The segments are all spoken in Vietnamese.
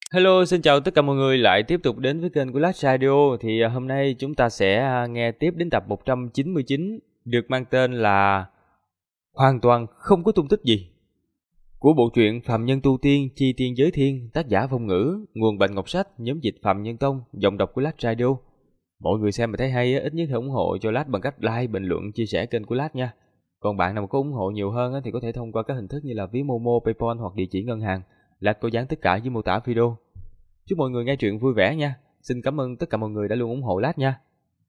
Hello, xin chào tất cả mọi người lại tiếp tục đến với kênh của Last Radio. Hôm nay chúng ta sẽ nghe tiếp đến tập 199 được mang tên là Hoàn toàn không có tung tích gì của bộ truyện Phàm Nhân Tu Tiên Chi Tiên Giới Thiên, tác giả Phong Ngữ, nguồn Bạch Ngọc Sách, nhóm dịch Phàm Nhân Tông, giọng đọc của Last Radio. Mọi người xem mà thấy hay ít nhất hãy ủng hộ cho Last bằng cách like, bình luận, chia sẻ kênh của Last nha. Còn bạn nào có ủng hộ nhiều hơn thì có thể thông qua các hình thức như là ví Momo, PayPal hoặc địa chỉ ngân hàng. Last có dán tất cả dưới mô tả video. Chúc mọi người nghe truyện vui vẻ nha. Xin cảm ơn tất cả mọi người đã luôn ủng hộ Last nha.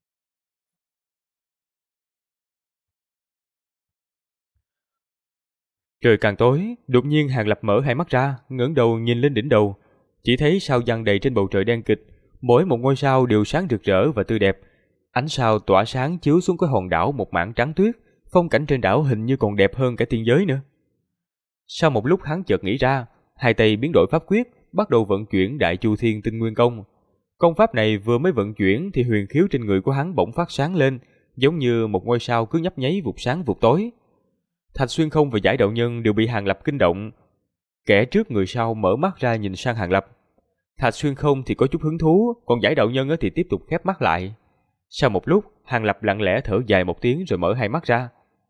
Trời càng tối, đột nhiên Hàng Lập mở hai mắt ra, ngẩng đầu nhìn lên đỉnh đầu. Chỉ thấy sao giăng đầy trên bầu trời đen kịch, mỗi một ngôi sao đều sáng rực rỡ và tươi đẹp. Ánh sao tỏa sáng chiếu xuống cái hòn đảo một mảng trắng tuyết, phong cảnh trên đảo hình như còn đẹp hơn cả tiên giới nữa. Sau một lúc hắn chợt nghĩ ra, hai tay biến đổi pháp quyết, bắt đầu vận chuyển Đại Chu Thiên Tinh Nguyên Công. Công pháp này vừa mới vận chuyển thì huyền khiếu trên người của hắn bỗng phát sáng lên, giống như một ngôi sao cứ nhấp nháy vụt sáng vụt tối. Thạch Xuyên Không và Giải Đạo Nhân đều bị Hàng Lập kinh động. Kẻ trước người sau mở mắt ra nhìn sang Hàng Lập. Thạch Xuyên Không thì có chút hứng thú, còn Giải Đạo Nhân thì tiếp tục khép mắt lại. Sau một lúc, Hàng Lập lặng lẽ thở dài một tiếng rồi mở hai mắt ra.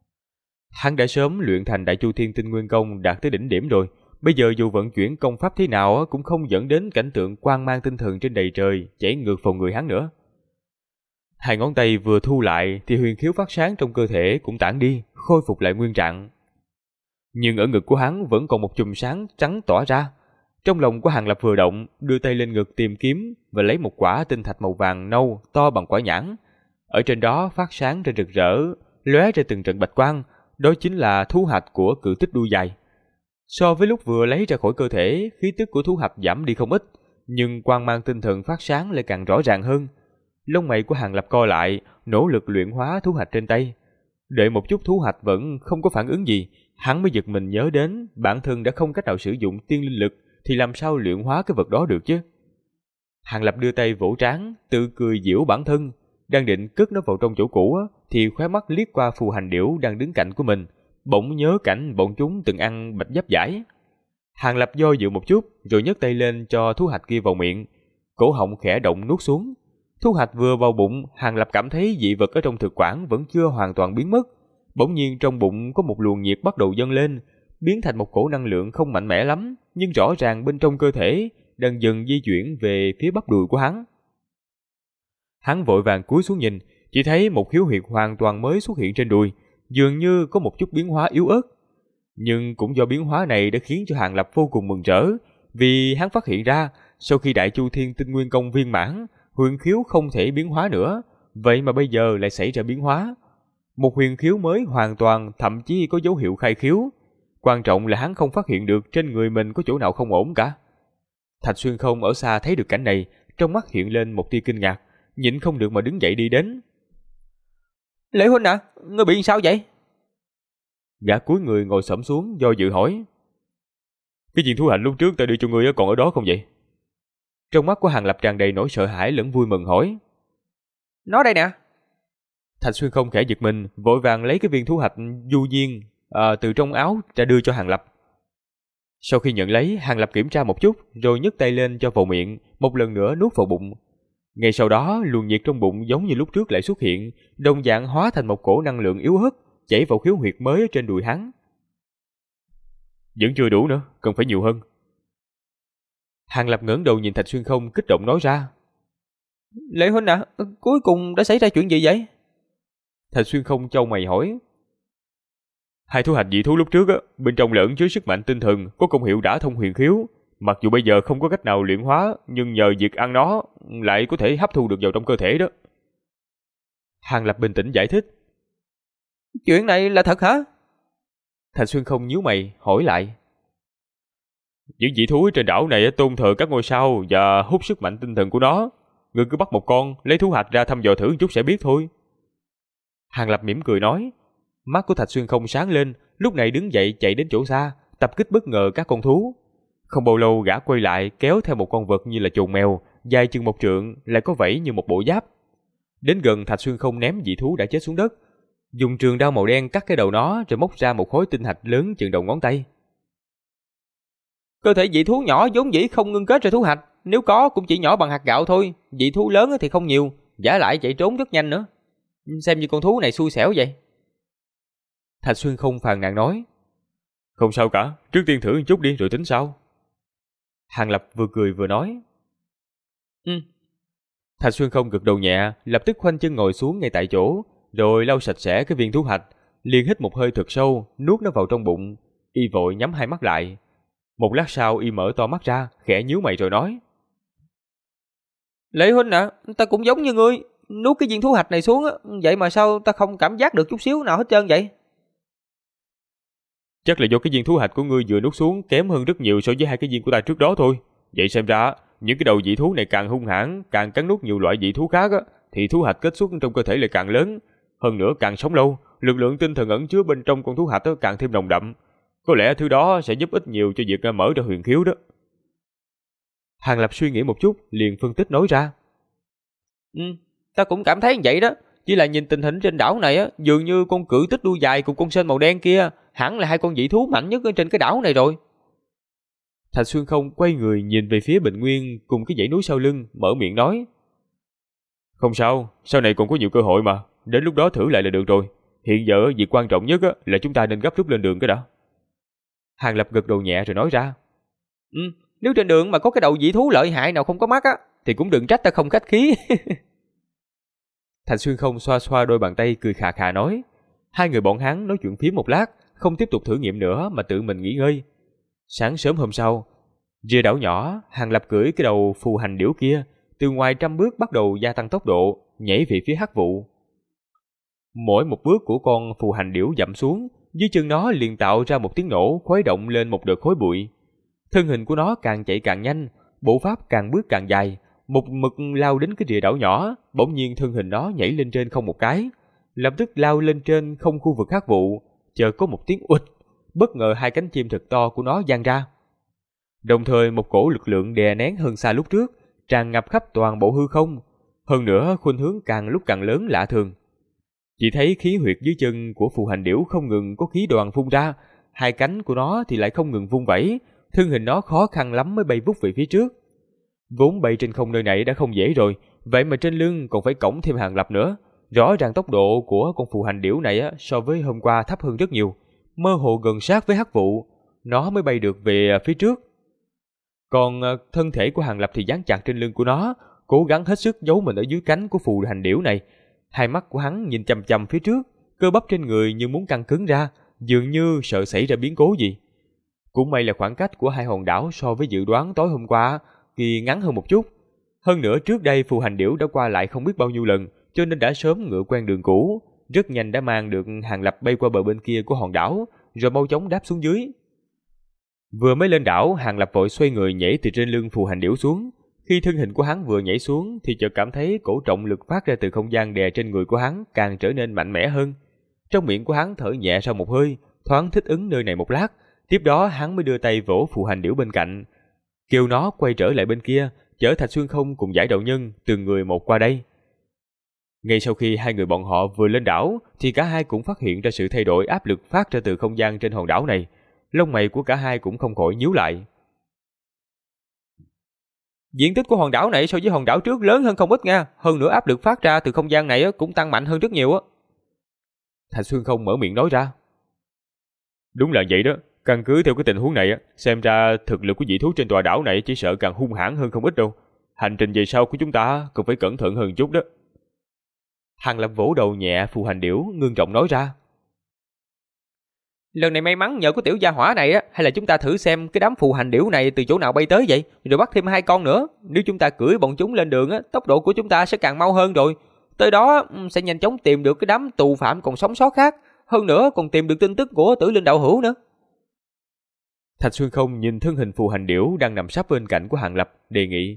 Hắn đã sớm luyện thành Đại Chu Thiên Tinh Nguyên Công đạt tới đỉnh điểm rồi. Bây giờ dù vận chuyển công pháp thế nào cũng không dẫn đến cảnh tượng quang mang tinh thần trên đầy trời chảy ngược vào người hắn nữa. Hai ngón tay vừa thu lại thì huyền khiếu phát sáng trong cơ thể cũng tản đi, khôi phục lại nguyên trạng. Nhưng ở ngực của hắn vẫn còn một chùm sáng trắng tỏa ra. Trong lòng của Hàng Lập vừa động, đưa tay lên ngực tìm kiếm và lấy một quả tinh thạch màu vàng nâu to bằng quả nhãn. Ở trên đó phát sáng ra rực rỡ, lóe ra từng trận bạch quang, đó chính là thú hạch của cự tích đuôi dài. So với lúc vừa lấy ra khỏi cơ thể, khí tức của thú hạch giảm đi không ít, nhưng quang mang tinh thần phát sáng lại càng rõ ràng hơn. Lông mày của Hàng Lập co lại, nỗ lực luyện hóa thú hạch trên tay. Đợi một chút thú hạch vẫn không có phản ứng gì, hắn mới giật mình nhớ đến bản thân đã không cách nào sử dụng tiên linh lực, thì làm sao luyện hóa cái vật đó được chứ? Hàng Lập đưa tay vỗ trán, tự cười giễu bản thân, đang định cất nó vào trong chỗ cũ thì khóe mắt liếc qua phù hành điểu đang đứng cạnh của mình, bỗng nhớ cảnh bọn chúng từng ăn bạch giáp giải. Hàng Lập do dự một chút, rồi nhấc tay lên cho thú hạch kia vào miệng, cổ họng khẽ động nuốt xuống. Thú hạch vừa vào bụng, Hàng Lập cảm thấy dị vật ở trong thực quản vẫn chưa hoàn toàn biến mất. Bỗng nhiên trong bụng có một luồng nhiệt bắt đầu dâng lên, biến thành một cổ năng lượng không mạnh mẽ lắm, nhưng rõ ràng bên trong cơ thể đang dần di chuyển về phía bắp đùi của hắn. Hắn vội vàng cúi xuống nhìn, chỉ thấy một khiếu huyệt hoàn toàn mới xuất hiện trên đùi, dường như có một chút biến hóa yếu ớt. Nhưng cũng do biến hóa này đã khiến cho Hàng Lập vô cùng mừng rỡ, vì hắn phát hiện ra sau khi Đại Chu Thiên Tinh Nguyên Công viên mãn, huyền khiếu không thể biến hóa nữa, vậy mà bây giờ lại xảy ra biến hóa. Một huyền khiếu mới hoàn toàn, thậm chí có dấu hiệu khai khiếu. Quan trọng là hắn không phát hiện được trên người mình có chỗ nào không ổn cả. Thạch Xuyên Không ở xa thấy được cảnh này, trong mắt hiện lên một tia kinh ngạc, nhịn không được mà đứng dậy đi đến. Lễ huynh à, ngươi bị sao vậy? Gã cúi người ngồi xổm xuống do dự hỏi. Cái viên thú hạnh lúc trước ta đưa cho ngươi còn ở đó không vậy? Trong mắt của Hàng Lập tràn đầy nỗi sợ hãi lẫn vui mừng hỏi. Nó đây nè. Thạch Xuyên Không khẽ giật mình, vội vàng lấy cái viên thú hạch du nhiên từ trong áo ra đưa cho Hàng Lập. Sau khi nhận lấy, Hàng Lập kiểm tra một chút, rồi nhấc tay lên cho vào miệng, một lần nữa nuốt vào bụng. Ngay sau đó, luồng nhiệt trong bụng giống như lúc trước lại xuất hiện, đồng dạng hóa thành một cổ năng lượng yếu ớt, chảy vào khiếu huyệt mới ở trên đùi hắn. Vẫn chưa đủ nữa, cần phải nhiều hơn. Hàng Lập ngẩng đầu nhìn Thạch Xuyên Không kích động nói ra. Lệ huynh à, cuối cùng đã xảy ra chuyện gì vậy? Thạch Xuyên Không chau mày hỏi. Hai thú hạch dị thú lúc trước bên trong lẫn chứa sức mạnh tinh thần, có công hiệu đả thông huyền khiếu. Mặc dù bây giờ không có cách nào luyện hóa, nhưng nhờ việc ăn nó lại có thể hấp thu được vào trong cơ thể đó. Hàng Lập bình tĩnh giải thích. Chuyện này là thật hả? Thạch Xuyên Không nhíu mày hỏi lại. Những dị thú trên đảo này tôn thờ các ngôi sao và hút sức mạnh tinh thần của nó. Ngươi cứ bắt một con, lấy thú hạch ra thăm dò thử một chút sẽ biết thôi. Hàng Lập mỉm cười nói. Mắt của Thạch Xuyên Không sáng lên, lúc này đứng dậy chạy đến chỗ xa, tập kích bất ngờ các con thú. Không bao lâu gã quay lại kéo theo một con vật như là chuồn mèo, dài chừng 1 trượng, lại có vảy như một bộ giáp. Đến gần, Thạch Xuyên Không ném dị thú đã chết xuống đất, dùng trường đao màu đen cắt cái đầu nó rồi móc ra một khối tinh thạch lớn chừng đầu ngón tay. Cơ thể dị thú nhỏ vốn dĩ không ngưng kết ra thú hạch, nếu có cũng chỉ nhỏ bằng hạt gạo thôi, dị thú lớn thì không nhiều, vả lại chạy trốn rất nhanh nữa. Xem như con thú này xui xẻo vậy. Thạch Xuyên không phàn nàn nói. Không sao cả, trước tiên thử một chút đi rồi tính sau. Hàng Lập vừa cười vừa nói. Thạch Xuyên không gật đầu nhẹ, lập tức khoanh chân ngồi xuống ngay tại chỗ, rồi lau sạch sẽ cái viên thú hạch, liền hít một hơi thật sâu, nuốt nó vào trong bụng, y vội nhắm hai mắt lại. Một lát sau y mở to mắt ra, khẽ nhíu mày rồi nói. Lệ huynh à, ta cũng giống như ngươi, nuốt cái viên thú hạch này xuống, vậy mà sao ta không cảm giác được chút xíu nào hết trơn vậy? Chắc là do cái viên thú hạch của ngươi vừa nuốt xuống kém hơn rất nhiều so với hai cái viên của ta trước đó thôi. Vậy xem ra, những cái đầu dị thú này càng hung hãn, càng cắn nuốt nhiều loại dị thú khác thì thú hạch kết xuất trong cơ thể lại càng lớn. Hơn nữa càng sống lâu, lực lượng tinh thần ẩn chứa bên trong con thú hạch càng thêm nồng đậm. Có lẽ thứ đó sẽ giúp ích nhiều cho việc mở ra huyền khiếu đó. Hàng Lập suy nghĩ một chút, liền phân tích nói ra. Ta cũng cảm thấy vậy đó. Chỉ là nhìn tình hình trên đảo này dường như con cự tích đuôi dài cùng con sên màu đen kia hẳn là hai con dị thú mạnh nhất ở trên cái đảo này rồi. Thạch Xuyên không quay người nhìn về phía Bình Nguyên cùng cái dãy núi sau lưng, mở miệng nói. Không sao, sau này còn có nhiều cơ hội mà, đến lúc đó thử lại là được rồi. Hiện giờ việc quan trọng nhất là chúng ta nên gấp rút lên đường cái đã. Hàng Lập gật đầu nhẹ rồi nói ra. Nếu trên đường mà có cái đầu dị thú lợi hại nào không có mắt thì cũng đừng trách ta không khách khí. Thạch Xuyên không xoa xoa đôi bàn tay cười khà khà nói. Hai người bọn hắn nói chuyện phím một lát, không tiếp tục thử nghiệm nữa mà tự mình nghỉ ngơi. Sáng sớm hôm sau, rìa đảo nhỏ, Hàng Lập cưỡi cái đầu phù hành điểu kia, từ ngoài 100 bước bắt đầu gia tăng tốc độ, nhảy về phía hắc vụ. Mỗi một bước của con phù hành điểu dậm xuống, dưới chân nó liền tạo ra một tiếng nổ khuấy động lên một đợt khói bụi. Thân hình của nó càng chạy càng nhanh, bộ pháp càng bước càng dài, một mực lao đến cái rìa đảo nhỏ. Bỗng nhiên thân hình nó nhảy lên trên không một cái, lập tức lao lên trên không khu vực hắc vụ. Chợt có một tiếng uịch, bất ngờ hai cánh chim thật to của nó giang ra. Đồng thời một cổ lực lượng đè nén hơn xa lúc trước, tràn ngập khắp toàn bộ hư không. Hơn nữa khuynh hướng càng lúc càng lớn lạ thường. Chỉ thấy khí huyệt dưới chân của phù hành điểu không ngừng có khí đoàn phun ra, hai cánh của nó thì lại không ngừng vung vẩy, thân hình nó khó khăn lắm mới bay vút về phía trước. Vốn bay trên không nơi này đã không dễ rồi, vậy mà trên lưng còn phải cõng thêm Hàng Lập nữa. Rõ ràng tốc độ của con phù hành điểu này so với hôm qua thấp hơn rất nhiều, mơ hồ gần sát với hắc vụ, nó mới bay được về phía trước. Còn thân thể của Hàng Lập thì dán chặt trên lưng của nó, cố gắng hết sức giấu mình ở dưới cánh của phù hành điểu này. Hai mắt của hắn nhìn chằm chằm phía trước, cơ bắp trên người như muốn căng cứng ra, dường như sợ xảy ra biến cố gì. Cũng may là khoảng cách của hai hòn đảo so với dự đoán tối hôm qua thì ngắn hơn một chút. Hơn nữa trước đây phù hành điểu đã qua lại không biết bao nhiêu lần, cho nên đã sớm ngựa quen đường cũ, rất nhanh đã mang được Hàng Lập bay qua bờ bên kia của hòn đảo, rồi mau chóng đáp xuống dưới. Vừa mới lên đảo, Hàng Lập vội xoay người nhảy từ trên lưng phù hành điểu xuống. Khi thân hình của hắn vừa nhảy xuống thì chợt cảm thấy cổ trọng lực phát ra từ không gian đè trên người của hắn càng trở nên mạnh mẽ hơn. Trong miệng của hắn thở nhẹ sau một hơi, thoáng thích ứng nơi này một lát, tiếp đó hắn mới đưa tay vỗ phù hành điểu bên cạnh, kêu nó quay trở lại bên kia, chở Thạch Xuyên không cùng Giải Đạo Nhân từng người một qua đây. Ngay sau khi hai người bọn họ vừa lên đảo thì cả hai cũng phát hiện ra sự thay đổi áp lực phát ra từ không gian trên hòn đảo này. Lông mày của cả hai cũng không khỏi nhíu lại. Diện tích của hòn đảo này so với hòn đảo trước lớn hơn không ít nha, hơn nữa áp lực phát ra từ không gian này cũng tăng mạnh hơn rất nhiều. Thạch Xuyên không mở miệng nói ra. Đúng là vậy đó, căn cứ theo cái tình huống này xem ra thực lực của dị thú trên tòa đảo này chỉ sợ càng hung hãn hơn không ít đâu. Hành trình về sau của chúng ta cần phải cẩn thận hơn chút đó. Hàng Lập vỗ đầu nhẹ phù hành điểu, ngưng trọng nói ra. Lần này may mắn nhờ có tiểu gia hỏa này hay là chúng ta thử xem cái đám phù hành điểu này từ chỗ nào bay tới vậy, rồi bắt thêm hai con nữa. Nếu chúng ta cưỡi bọn chúng lên đường tốc độ của chúng ta sẽ càng mau hơn rồi. Tới đó sẽ nhanh chóng tìm được cái đám tù phạm còn sống sót khác, hơn nữa còn tìm được tin tức của Tử Linh đạo hữu nữa. Thạch Xuyên không nhìn thân hình phù hành điểu đang nằm sắp bên cạnh của Hàng Lập, đề nghị.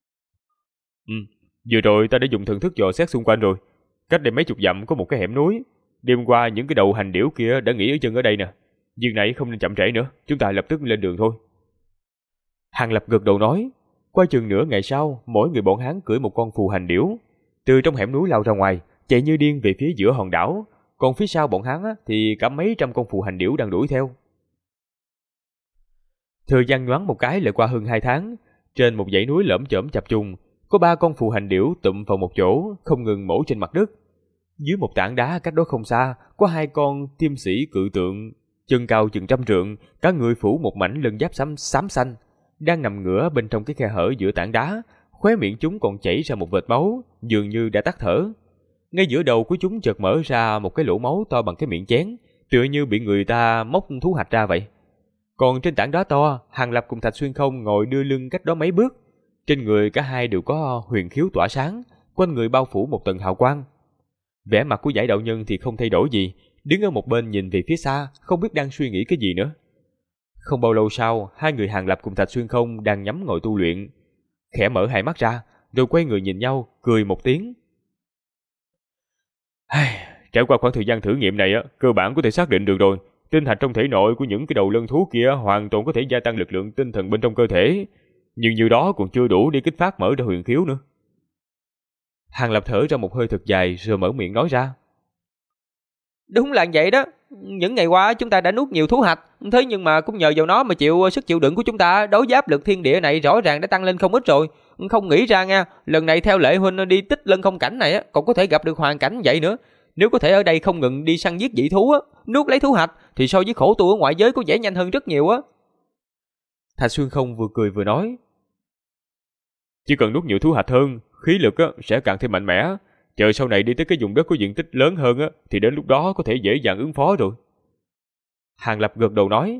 Vừa rồi ta đã dùng thần thức dò xét xung quanh rồi. Cách đây mấy chục dặm có một cái hẻm núi. Đêm qua những cái đầu hành điểu kia đã nghỉ ở chân ở đây nè. Việc này không nên chậm trễ nữa, chúng ta lập tức lên đường thôi. Hàng Lập gật đầu nói. Qua chừng nửa ngày sau, mỗi người bọn hắn cưỡi một con phù hành điểu, từ trong hẻm núi lao ra ngoài, chạy như điên về phía giữa hòn đảo. Còn phía sau bọn hắn thì cả mấy trăm con phù hành điểu đang đuổi theo. Thời gian nhoáng một cái lại qua hơn 2 tháng, trên một dãy núi lởm chởm chập trùng, có 3 con phù hành điểu tụm vào một chỗ, không ngừng mổ trên mặt đất. Dưới một tảng đá cách đó không xa, có 2 con tiêm sĩ cự tượng, chân cao chừng 100 trượng, cả người phủ một mảnh lân giáp xám xanh, đang nằm ngửa bên trong cái khe hở giữa tảng đá, khóe miệng chúng còn chảy ra một vệt máu, dường như đã tắt thở. Ngay giữa đầu của chúng chợt mở ra một cái lỗ máu to bằng cái miệng chén, tựa như bị người ta móc thú hạch ra vậy. Còn trên tảng đá to, Hàng Lập cùng Thạch Xuyên Không ngồi đưa lưng cách đó mấy bước. Trên người cả hai đều có huyền khiếu tỏa sáng, quanh người bao phủ một tầng hào quang. Vẻ mặt của Giải đạo nhân thì không thay đổi gì, đứng ở một bên nhìn về phía xa, không biết đang suy nghĩ cái gì nữa. Không bao lâu sau, hai người Hàng Lập cùng Thạch Xuyên Không đang nhắm ngồi tu luyện, khẽ mở hai mắt ra, rồi quay người nhìn nhau, cười một tiếng. Trải qua khoảng thời gian thử nghiệm này, cơ bản có thể xác định được rồi. Tinh thạch trong thể nội của những cái đầu lân thú kia hoàn toàn có thể gia tăng lực lượng tinh thần bên trong cơ thể, nhưng như đó còn chưa đủ để kích phát mở ra huyền khiếu nữa. Hàng Lập thở ra một hơi thật dài rồi mở miệng nói ra. Đúng là vậy đó. Những ngày qua chúng ta đã nuốt nhiều thú hạch, thế nhưng mà cũng nhờ vào nó mà sức chịu đựng của chúng ta đối với áp lực thiên địa này rõ ràng đã tăng lên không ít rồi. Không nghĩ ra nha, lần này theo lệ huynh đi tích lân không cảnh này còn có thể gặp được hoàn cảnh vậy nữa. Nếu có thể ở đây không ngừng đi săn giết dị thú nuốt lấy thú hạch thì so với khổ tu ở ngoại giới có vẻ nhanh hơn rất nhiều á. Thạch Xuyên Không vừa cười vừa nói. Chỉ cần nuốt nhiều thú hạch hơn, khí lực sẽ càng thêm mạnh mẽ. Chờ sau này đi tới cái vùng đất có diện tích lớn hơn thì đến lúc đó có thể dễ dàng ứng phó rồi. Hàng Lập gật đầu nói.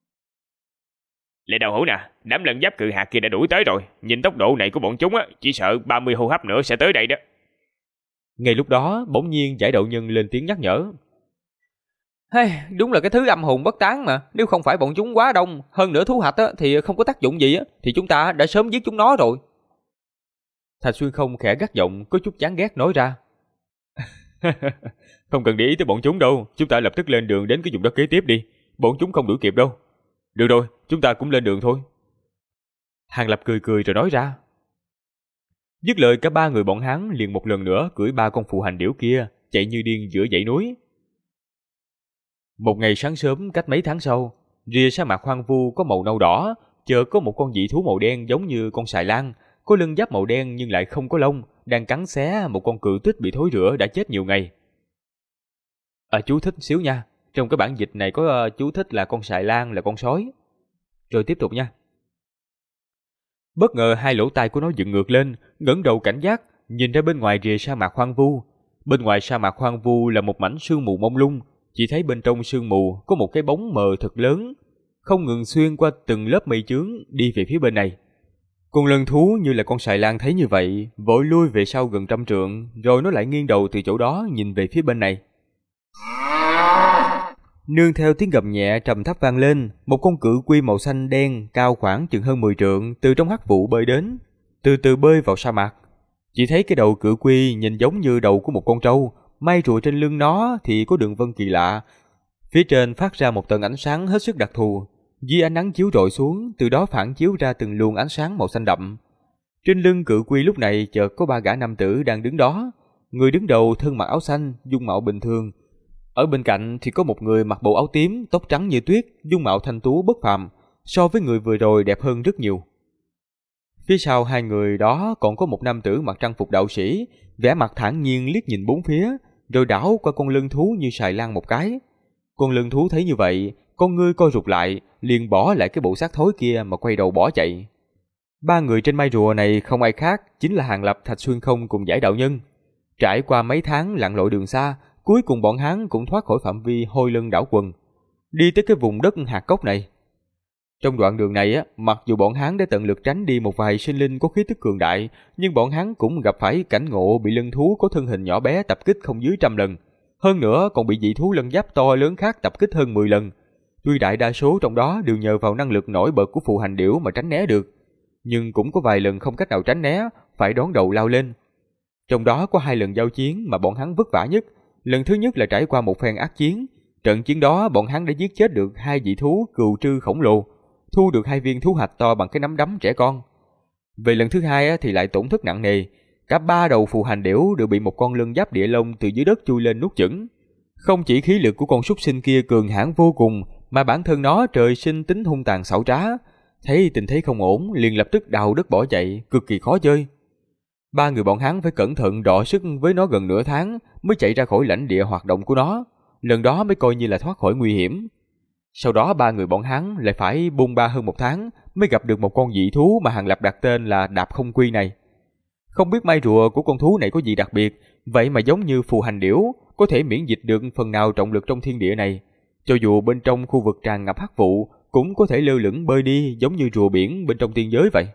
Lệ Đạo Hữu nè, đám lân giáp cự hạt kia đã đuổi tới rồi. Nhìn tốc độ này của bọn chúng chỉ sợ 30 hô hấp nữa sẽ tới đây đó. Ngay lúc đó, bỗng nhiên Giải đạo nhân lên tiếng nhắc nhở. Đúng là cái thứ âm hồn bất tán mà. Nếu không phải bọn chúng quá đông, hơn nữa thú hạch thì không có tác dụng gì thì chúng ta đã sớm giết chúng nó rồi. Thạch Xuyên Không khẽ gắt giọng, có chút chán ghét nói ra. Không cần để ý tới bọn chúng đâu, chúng ta lập tức lên đường đến cái vùng đất kế tiếp đi. Bọn chúng không đuổi kịp đâu. Được rồi, chúng ta cũng lên đường thôi. Hàng Lập cười cười rồi nói ra. Dứt lời, cả 3 người bọn hắn liền một lần nữa cưỡi 3 con phù hành điểu kia, chạy như điên giữa dãy núi. Một ngày sáng sớm cách mấy tháng sau, rìa sa mạc hoang vu có màu nâu đỏ, chợt có một con dị thú màu đen giống như con sài lan, có lưng giáp màu đen nhưng lại không có lông, đang cắn xé một con cự tích bị thối rữa đã chết nhiều ngày. Chú thích xíu nha, trong cái bản dịch này có chú thích là con sài lan là con sói. Rồi tiếp tục nha. Bất ngờ hai lỗ tai của nó dựng ngược lên, ngẩng đầu cảnh giác, nhìn ra bên ngoài rìa sa mạc hoang vu. Bên ngoài sa mạc hoang vu là một mảnh sương mù mông lung, chỉ thấy bên trong sương mù có một cái bóng mờ thật lớn, không ngừng xuyên qua từng lớp mây chướng đi về phía bên này. Con lân thú như là con sài lan thấy như vậy, vội lui về sau gần 100 trượng, rồi nó lại nghiêng đầu từ chỗ đó nhìn về phía bên này. Nương theo tiếng gầm nhẹ trầm thấp vang lên, một con cự quy màu xanh đen cao khoảng chừng hơn 10 trượng từ trong hắc vụ bơi đến, từ từ bơi vào sa mạc. Chỉ thấy cái đầu cự quy nhìn giống như đầu của một con trâu, may rùa trên lưng nó thì có đường vân kỳ lạ. Phía trên phát ra một tầng ánh sáng hết sức đặc thù, dưới ánh nắng chiếu rọi xuống, từ đó phản chiếu ra từng luồng ánh sáng màu xanh đậm. Trên lưng cự quy lúc này chợt có 3 gã nam tử đang đứng đó. Người đứng đầu thân mặc áo xanh, dung mạo bình thường. Ở bên cạnh thì có một người mặc bộ áo tím, tóc trắng như tuyết, dung mạo thanh tú bất phàm, so với người vừa rồi đẹp hơn rất nhiều. Phía sau hai người đó còn có một nam tử mặc trang phục đạo sĩ, vẻ mặt thản nhiên liếc nhìn bốn phía, rồi đảo qua con lân thú như sài lan một cái. Con lân thú thấy như vậy, con ngươi co rụt lại, liền bỏ lại cái bộ xác thối kia mà quay đầu bỏ chạy. 3 người trên mai rùa này không ai khác, chính là Hàng Lập, Thạch Xuyên Không cùng Giải đạo nhân. Trải qua mấy tháng lặn lội đường xa, cuối cùng bọn hắn cũng thoát khỏi phạm vi hôi lân đảo quần, đi tới cái vùng đất hạt cốc này. Trong đoạn đường này mặc dù bọn hắn đã tận lực tránh đi một vài sinh linh có khí tức cường đại, nhưng bọn hắn cũng gặp phải cảnh ngộ bị lân thú có thân hình nhỏ bé tập kích không dưới 100 lần. Hơn nữa còn bị dị thú lân giáp to lớn khác tập kích hơn 10 lần. Tuy đại đa số trong đó đều nhờ vào năng lực nổi bật của phù hành điểu mà tránh né được, nhưng cũng có vài lần không cách nào tránh né, phải đón đầu lao lên. Trong đó có 2 lần giao chiến mà bọn hắn vất vả nhất. Lần thứ nhất là trải qua một phen ác chiến. Trận chiến đó bọn hắn đã giết chết được 2 dị thú cừu trư khổng lồ, thu được 2 viên thú hạch to bằng cái nắm đấm trẻ con. Về lần thứ hai thì lại tổn thất nặng nề. Cả 3 đầu phù hành điểu đều bị một con lân giáp địa long từ dưới đất chui lên nuốt chửng. Không chỉ khí lực của con súc sinh kia cường hãn vô cùng, mà bản thân nó trời sinh tính hung tàn xảo trá. thấy tình thế không ổn, liền lập tức đào đất bỏ chạy, cực kỳ khó chơi. Ba người bọn hắn phải cẩn thận đọ sức với nó gần nửa tháng mới chạy ra khỏi lãnh địa hoạt động của nó, lần đó mới coi như là thoát khỏi nguy hiểm. Sau đó ba người bọn hắn lại phải bôn ba hơn một tháng mới gặp được một con dị thú mà Hàng Lập đặt tên là Đạp Không Quy này. Không biết mai rùa của con thú này có gì đặc biệt, vậy mà giống như phù hành điểu, có thể miễn dịch được phần nào trọng lực trong thiên địa này. Cho dù bên trong khu vực tràn ngập hắc vụ, cũng có thể lơ lửng bơi đi giống như rùa biển bên trong tiên giới vậy.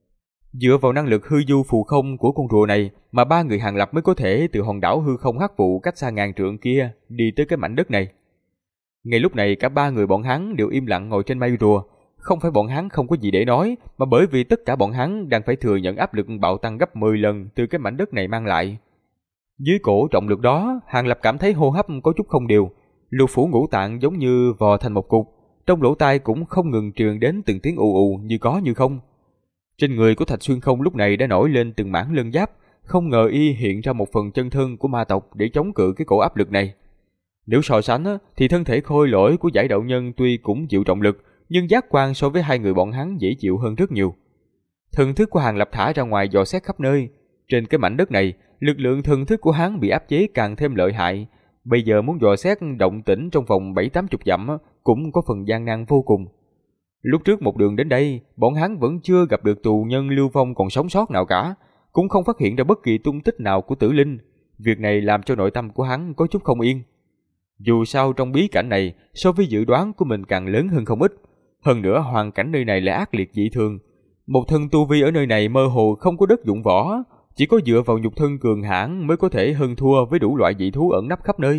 Dựa vào năng lực hư du phù không của con rùa này mà ba người Hàng Lập mới có thể từ hòn đảo hư không hắc vụ cách xa ngàn trượng kia đi tới cái mảnh đất này. Ngay lúc này cả ba người bọn hắn đều im lặng ngồi trên mây rùa, không phải bọn hắn không có gì để nói, mà bởi vì tất cả bọn hắn đang phải thừa nhận áp lực bạo tăng gấp 10 lần từ cái mảnh đất này mang lại. Dưới cổ trọng lực đó, Hàng Lập cảm thấy hô hấp có chút không đều, lục phủ ngũ tạng giống như vò thành một cục, trong lỗ tai cũng không ngừng truyền đến từng tiếng ù ù như có như không. Trên người của Thạch Xuyên Không lúc này đã nổi lên từng mảng lân giáp, không ngờ y hiện ra một phần chân thân của ma tộc để chống cự cái cổ áp lực này. Nếu so sánh thì thân thể khôi lỗi của Giải Đạo Nhân tuy cũng chịu trọng lực, nhưng giác quan so với hai người bọn hắn dễ chịu hơn rất nhiều. Thần thức của Hàng Lập thả ra ngoài dò xét khắp nơi. Trên cái mảnh đất này, lực lượng thần thức của hắn bị áp chế càng thêm lợi hại. Bây giờ muốn dò xét động tĩnh trong vòng 7-80 dặm cũng có phần gian nan vô cùng. Lúc trước một đường đến đây, bọn hắn vẫn chưa gặp được tù nhân lưu vong còn sống sót nào cả, cũng không phát hiện ra bất kỳ tung tích nào của Tử Linh. Việc này làm cho nội tâm của hắn có chút không yên. Dù sao trong bí cảnh này, so với dự đoán của mình càng lớn hơn không ít. Hơn nữa hoàn cảnh nơi này lại ác liệt dị thường. Một thân tu vi ở nơi này mơ hồ không có đất dụng võ, chỉ có dựa vào nhục thân cường hãn mới có thể hơn thua với đủ loại dị thú ẩn nấp khắp nơi.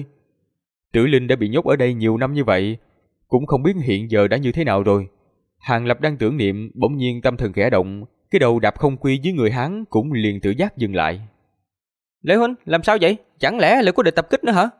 Tử Linh đã bị nhốt ở đây nhiều năm như vậy, cũng không biết hiện giờ đã như thế nào rồi. Hàng Lập đang tưởng niệm, bỗng nhiên tâm thần khẽ động, cái đầu Đạp Không Quy dưới người hắn cũng liền tự giác dừng lại. Lễ huynh, làm sao vậy? Chẳng lẽ lại có địch tập kích nữa hả?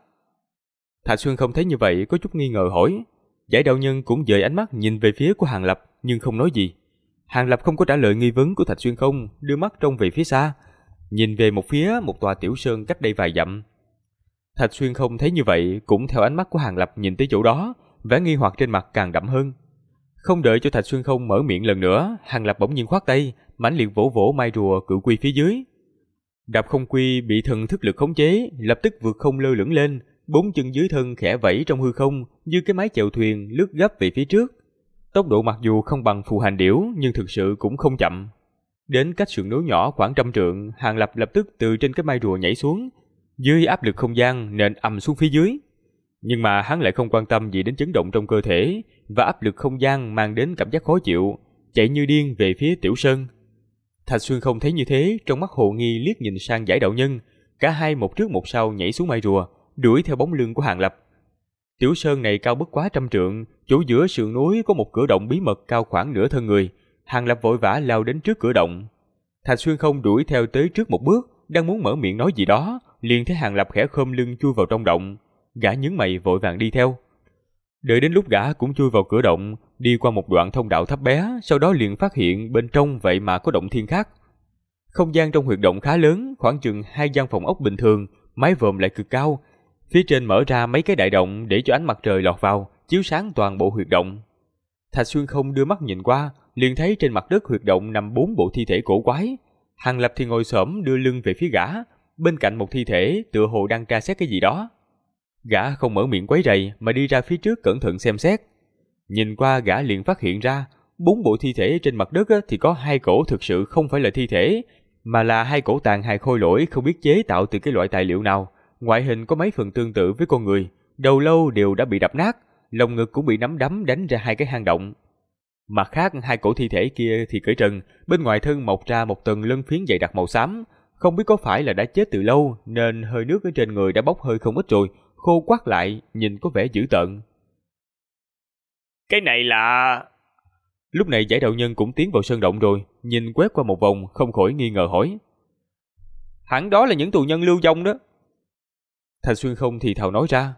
Thạch Xuyên Không thấy như vậy có chút nghi ngờ hỏi. Giải Đạo Nhân cũng dời ánh mắt nhìn về phía của Hàng Lập nhưng không nói gì. Hàng Lập không có trả lời nghi vấn của Thạch Xuyên Không, đưa mắt trông về phía xa, nhìn về một phía một tòa tiểu sơn cách đây vài dặm. Thạch Xuyên Không thấy như vậy cũng theo ánh mắt của Hàng Lập nhìn tới chỗ đó, vẻ nghi hoặc trên mặt càng đậm hơn. Không đợi cho Thạch Xuyên Không mở miệng lần nữa, Hàng Lập bỗng nhiên khoát tay, mãnh liệt vỗ vỗ mai rùa cự quy phía dưới. Đạp Không Quy bị thần thức lực khống chế, lập tức vượt không lơ lửng lên, bốn chân dưới thân khẽ vẫy trong hư không, như cái mái chèo thuyền lướt gấp về phía trước. Tốc độ mặc dù không bằng phù hành điểu, nhưng thực sự cũng không chậm. Đến cách sườn núi nhỏ khoảng 100 trượng, Hàng Lập lập tức từ trên cái mai rùa nhảy xuống, dưới áp lực không gian nện ầm xuống phía dưới. Nhưng mà hắn lại không quan tâm gì đến chấn động trong cơ thể và áp lực không gian mang đến cảm giác khó chịu, chạy như điên về phía tiểu sơn. Thạch Xuyên Không thấy như thế, trong mắt hồ nghi liếc nhìn sang Giải Đạo Nhân, cả hai một trước một sau nhảy xuống mai rùa, đuổi theo bóng lưng của Hàng Lập. Tiểu sơn này cao bất quá 100 trượng, chỗ giữa sườn núi có một cửa động bí mật cao khoảng nửa thân người. Hàng Lập vội vã lao đến trước cửa động. Thạch Xuyên Không đuổi theo tới trước một bước, đang muốn mở miệng nói gì đó, liền thấy Hàng Lập khẽ khom lưng chui vào trong động. Gã nhướng mày vội vàng đi theo. Đợi đến lúc gã cũng chui vào cửa động, đi qua một đoạn thông đạo thấp bé, sau đó liền phát hiện bên trong vậy mà có động thiên khác. Không gian trong huyệt động khá lớn, khoảng chừng 2 gian phòng ốc bình thường, mái vòm lại cực cao. Phía trên mở ra mấy cái đại động để cho ánh mặt trời lọt vào, chiếu sáng toàn bộ huyệt động. Thạch Xuyên Không đưa mắt nhìn qua, liền thấy trên mặt đất huyệt động nằm 4 bộ thi thể cổ quái. Hàng Lập thì ngồi xổm đưa lưng về phía gã, bên cạnh một thi thể tựa hồ đang tra xét cái gì đó. Gã không mở miệng quấy rầy mà đi ra phía trước cẩn thận xem xét. Nhìn qua gã liền phát hiện ra, 4 bộ thi thể trên mặt đất thì có 2 cổ thực sự không phải là thi thể, mà là 2 cổ tàn hài khôi lỗi không biết chế tạo từ cái loại tài liệu nào. Ngoại hình có mấy phần tương tự với con người, đầu lâu đều đã bị đập nát, lồng ngực cũng bị nắm đấm đánh ra 2 cái hang động. Mặt khác 2 cổ thi thể kia thì cởi trần, bên ngoài thân mọc ra một tầng lân phiến dày đặc màu xám, không biết có phải là đã chết từ lâu nên hơi nước ở trên người đã bốc hơi không ít rồi, khô quắt lại, nhìn có vẻ dữ tợn. Cái này là... Lúc này Giải Đạo Nhân cũng tiến vào sơn động rồi, nhìn quét qua một vòng không khỏi nghi ngờ hỏi. Hẳn đó là những tù nhân lưu vong đó. Thạch Xuyên Không thì thào nói ra.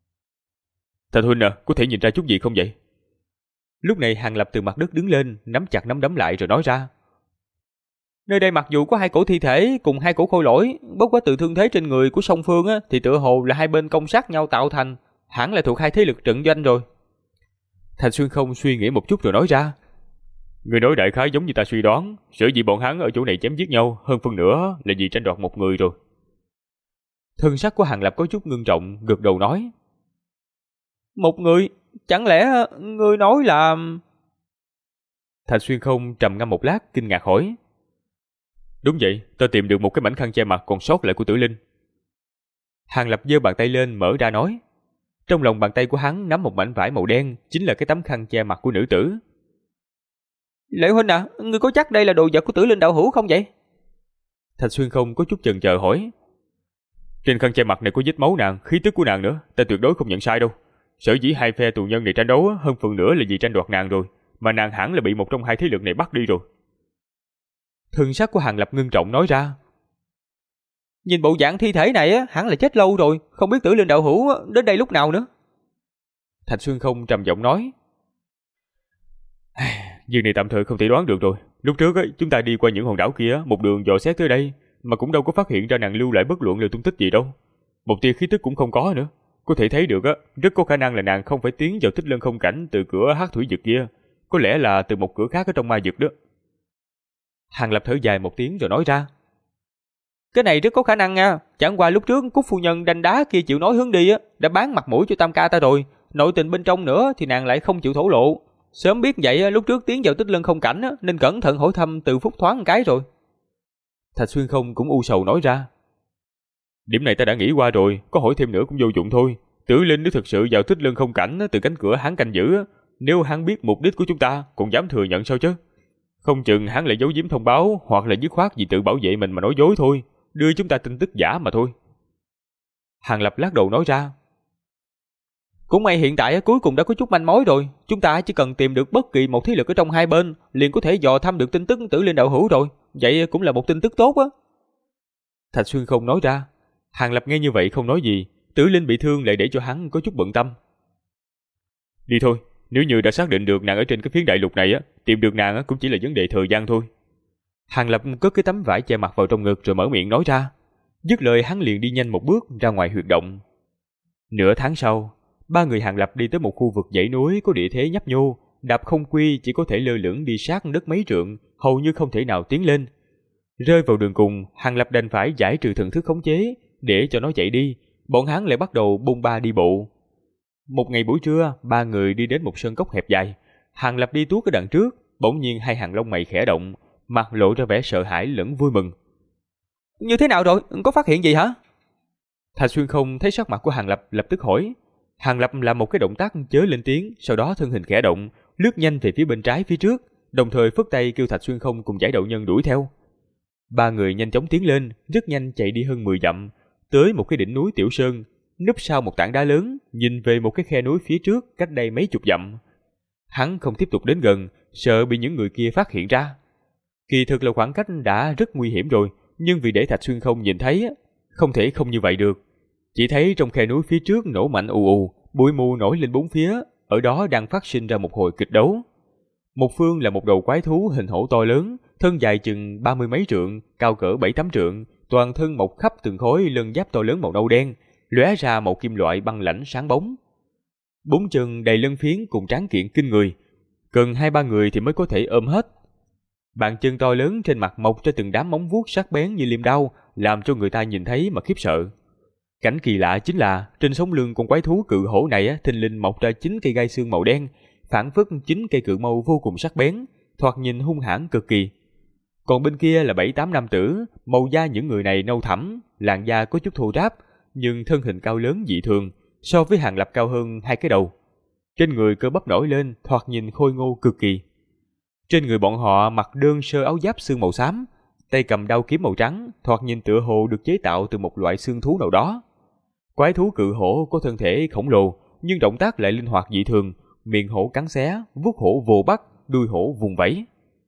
Thạch huynh à, có thể nhìn ra chút gì không vậy? Lúc này Hàng Lập từ mặt đất đứng lên, nắm chặt nắm đấm lại rồi nói ra. Nơi đây mặc dù có 2 cổ thi thể cùng 2 cổ khôi lỗi, bất quá từ thương thế trên người của song phương thì tựa hồ là hai bên công sát nhau tạo thành, hẳn là thuộc 2 thế lực trận doanh rồi. Thạch Xuyên Không suy nghĩ một chút rồi nói ra. Người nói đại khái giống như ta suy đoán, sở dĩ bọn hắn ở chỗ này chém giết nhau, hơn phân nửa là vì tranh đoạt một người rồi. Thân sắc của Hàng Lập có chút ngưng trọng, gật đầu nói. Một người? Chẳng lẽ ngươi nói là... Thạch Xuyên Không trầm ngâm một lát, kinh ngạc hỏi. Đúng vậy, ta tìm được một cái mảnh khăn che mặt còn sót lại của Tử Linh. Hàng Lập giơ bàn tay lên mở ra nói. Trong lòng bàn tay của hắn nắm một mảnh vải màu đen, chính là cái tấm khăn che mặt của nữ tử. Lệ huynh à, ngươi có chắc đây là đồ vật của Tử Linh đạo hữu không vậy? Thạch Xuyên Không có chút chần chờ hỏi. Trên khăn che mặt này có vết máu nàng, khí tức của nàng nữa, ta tuyệt đối không nhận sai đâu. Sở dĩ hai phe tù nhân này tranh đấu hơn phần nữa là vì tranh đoạt nàng rồi, mà nàng hẳn là bị một trong hai thế lực này bắt đi rồi. Thân sắc của Hàng Lập ngưng trọng nói ra. Nhìn bộ dạng thi thể này hẳn là chết lâu rồi, không biết Tử Linh đạo hữu đến đây lúc nào nữa. Thạch Xuyên Không trầm giọng nói. Việc này tạm thời không thể đoán được rồi. Lúc trước chúng ta đi qua những hòn đảo kia, một đường dò xét tới đây, mà cũng đâu có phát hiện ra nàng lưu lại bất luận lời tung tích gì đâu. Một tia khí tức cũng không có nữa. Có thể thấy được rất có khả năng là nàng không phải tiến vào Tích Lân Không Cảnh từ cửa Hắc Thủy Vực kia, có lẽ là từ một cửa khác ở trong ma vực đó. Hàng Lập thở dài một tiếng rồi nói ra. Cái này rất có khả năng nha, chẳng qua lúc trước Cúc phu nhân đanh đá kia chịu nói hướng đi đã bán mặt mũi cho Tam ca ta rồi, nội tình bên trong nữa thì nàng lại không chịu thổ lộ. Sớm biết vậy lúc trước tiến vào Tích Lân Không Cảnh nên cẩn thận hỏi thăm Từ Phúc thoáng một cái rồi. Thạch Xuyên Không cũng u sầu nói ra. Điểm này ta đã nghĩ qua rồi, có hỏi thêm nữa cũng vô dụng thôi. Tử Linh nếu thực sự vào Tích Lân Không Cảnh từ cánh cửa hắn canh giữ, nếu hắn biết mục đích của chúng ta, còn dám thừa nhận sao chứ? Không chừng hắn lại giấu giếm thông báo, hoặc là dứt khoát vì tự bảo vệ mình mà nói dối thôi, đưa chúng ta tin tức giả mà thôi. Hàng Lập lắc đầu nói ra. Cũng may hiện tại cuối cùng đã có chút manh mối rồi, chúng ta chỉ cần tìm được bất kỳ một thế lực ở trong hai bên, liền có thể dò thăm được tin tức Tử Linh đạo hữu rồi, vậy cũng là một tin tức tốt á. Thạch Xuyên Không nói ra. Hàng Lập nghe như vậy không nói gì, Tử Linh bị thương lại để cho hắn có chút bận tâm. Đi thôi, nếu như đã xác định được nàng ở trên cái phiến đại lục này tìm được nàng cũng chỉ là vấn đề thời gian thôi. Hàng Lập cất cái tấm vải che mặt vào trong ngực rồi mở miệng nói ra. Dứt lời hắn liền đi nhanh một bước ra ngoài huyệt động. Nửa tháng sau, ba người Hàng Lập đi tới một khu vực dãy núi có địa thế nhấp nhô, đạp không quy chỉ có thể lơ lửng đi sát đất mấy trượng, hầu như không thể nào tiến lên. Rơi vào đường cùng, Hàng Lập đành phải giải trừ thần thức khống chế, để cho nó chạy đi, bọn hắn lại bắt đầu bôn ba đi bộ. Một ngày buổi trưa, ba người đi đến một sơn cốc hẹp dài. Hàng Lập đi tuốt ở đằng trước, bỗng nhiên hai hàng lông mày khẽ động, mặt lộ ra vẻ sợ hãi lẫn vui mừng. Như thế nào rồi? Có phát hiện gì hả? Thạch Xuyên Không thấy sắc mặt của Hàng Lập lập tức hỏi. Hàng Lập làm một cái động tác chớ lên tiếng, sau đó thân hình khẽ động, lướt nhanh về phía bên trái phía trước, đồng thời phất tay kêu Thạch Xuyên Không cùng Giải Đậu Nhân đuổi theo. Ba người nhanh chóng tiến lên, rất nhanh chạy đi hơn 10 dặm, tới một cái đỉnh núi tiểu sơn, núp sau một tảng đá lớn, nhìn về một cái khe núi phía trước cách đây mấy chục dặm. Hắn không tiếp tục đến gần, sợ bị những người kia phát hiện ra. Kỳ thực là khoảng cách đã rất nguy hiểm rồi, nhưng vì để Thạch Xuyên Không nhìn thấy, không thể không như vậy được. Chỉ thấy trong khe núi phía trước nổ mạnh ù ù, bụi mù nổi lên bốn phía, ở đó đang phát sinh ra một hồi kịch đấu. Một phương là một đầu quái thú hình hổ to lớn, thân dài chừng 30 mấy trượng, cao cỡ 7-8 trượng, toàn thân mọc khắp từng khối lân giáp to lớn màu nâu đen, lóe ra màu kim loại băng lãnh sáng bóng. Bốn chân đầy lân phiến cùng tráng kiện kinh người, cần 2-3 người thì mới có thể ôm hết. Bàn chân to lớn trên mặt mọc ra từng đám móng vuốt sắc bén như liềm đao, làm cho người ta nhìn thấy mà khiếp sợ. Cảnh kỳ lạ chính là trên sống lưng con quái thú cự hổ này thình lình mọc ra 9 cây gai xương màu đen, phản phất 9 cây cự mâu vô cùng sắc bén, thoạt nhìn hung hãn cực kỳ. Còn bên kia là 7-8 nam tử, màu da những người này nâu thẳm, làn da có chút thô ráp, nhưng thân hình cao lớn dị thường, so với Hàng Lập cao hơn 2 cái đầu. Trên người cơ bắp nổi lên, thoạt nhìn khôi ngô cực kỳ. Trên người bọn họ mặc đơn sơ áo giáp xương màu xám, tay cầm đao kiếm màu trắng, thoạt nhìn tựa hồ được chế tạo từ một loại xương thú nào đó. Quái thú cự hổ có thân thể khổng lồ, nhưng động tác lại linh hoạt dị thường, miệng hổ cắn xé, vuốt hổ vồ bắt, đuôi hổ vùng vẫy.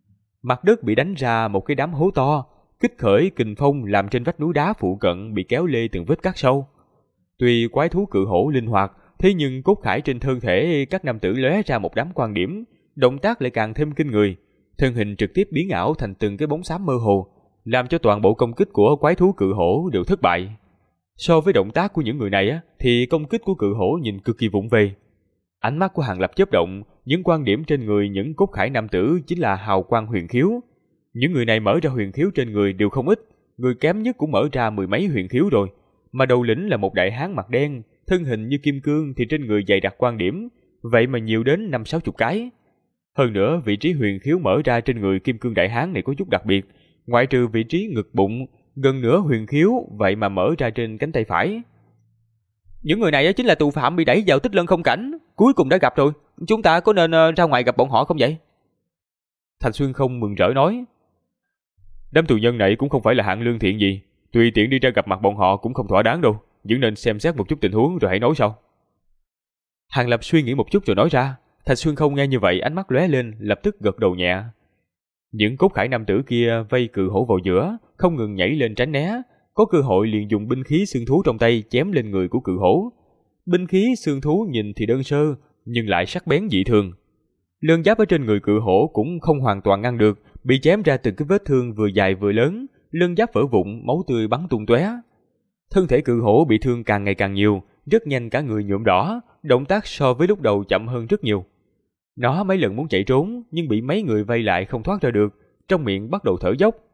Mặt đất bị đánh ra một cái đám hố to, kích khởi kình phong làm trên vách núi đá phụ cận bị kéo lê từng vết cắt sâu. Tuy quái thú cự hổ linh hoạt, thế nhưng cốt khải trên thân thể các nam tử lóe ra một đám quan điểm, động tác lại càng thêm kinh người, thân hình trực tiếp biến ảo thành từng cái bóng xám mơ hồ, làm cho toàn bộ công kích của quái thú cự hổ đều thất bại. So với động tác của những người này thì công kích của cự hổ nhìn cực kỳ vụng về. Ánh mắt của Hàng Lập chớp động, những quan điểm trên người những cốt khải nam tử chính là hào quang huyền khiếu. Những người này mở ra huyền khiếu trên người đều không ít, người kém nhất cũng mở ra 10 mấy huyền khiếu rồi. Mà đầu lĩnh là một đại hán mặt đen, thân hình như kim cương thì trên người dày đặc quan điểm, vậy mà nhiều đến 50-60 cái. Hơn nữa, vị trí huyền khiếu mở ra trên người kim cương đại hán này có chút đặc biệt, ngoại trừ vị trí ngực bụng, gần nửa huyền khiếu vậy mà mở ra trên cánh tay phải. Những người này chính là tù phạm bị đẩy vào tích lân không cảnh, cuối cùng đã gặp rồi. Chúng ta có nên ra ngoài gặp bọn họ không vậy? Thành Xuyên Không mừng rỡ nói. Đám tù nhân này cũng không phải là hạng lương thiện gì, tùy tiện đi ra gặp mặt bọn họ cũng không thỏa đáng đâu, vẫn nên xem xét một chút tình huống rồi hãy nói sau. Hàng Lập suy nghĩ một chút rồi nói ra. Thành Xuyên Không nghe như vậy ánh mắt lóe lên, lập tức gật đầu nhẹ. Những cốt khải nam tử kia vây cự hổ vào giữa, không ngừng nhảy lên tránh né, có cơ hội liền dùng binh khí xương thú trong tay chém lên người của cự hổ. Binh khí xương thú nhìn thì đơn sơ, nhưng lại sắc bén dị thường. Lân giáp ở trên người cự hổ cũng không hoàn toàn ngăn được, bị chém ra từng cái vết thương vừa dài vừa lớn, lân giáp vỡ vụn, máu tươi bắn tung tóe. Thân thể cự hổ bị thương càng ngày càng nhiều, rất nhanh cả người nhuộm đỏ, động tác so với lúc đầu chậm hơn rất nhiều. Nó mấy lần muốn chạy trốn, nhưng bị mấy người vây lại không thoát ra được, trong miệng bắt đầu thở dốc.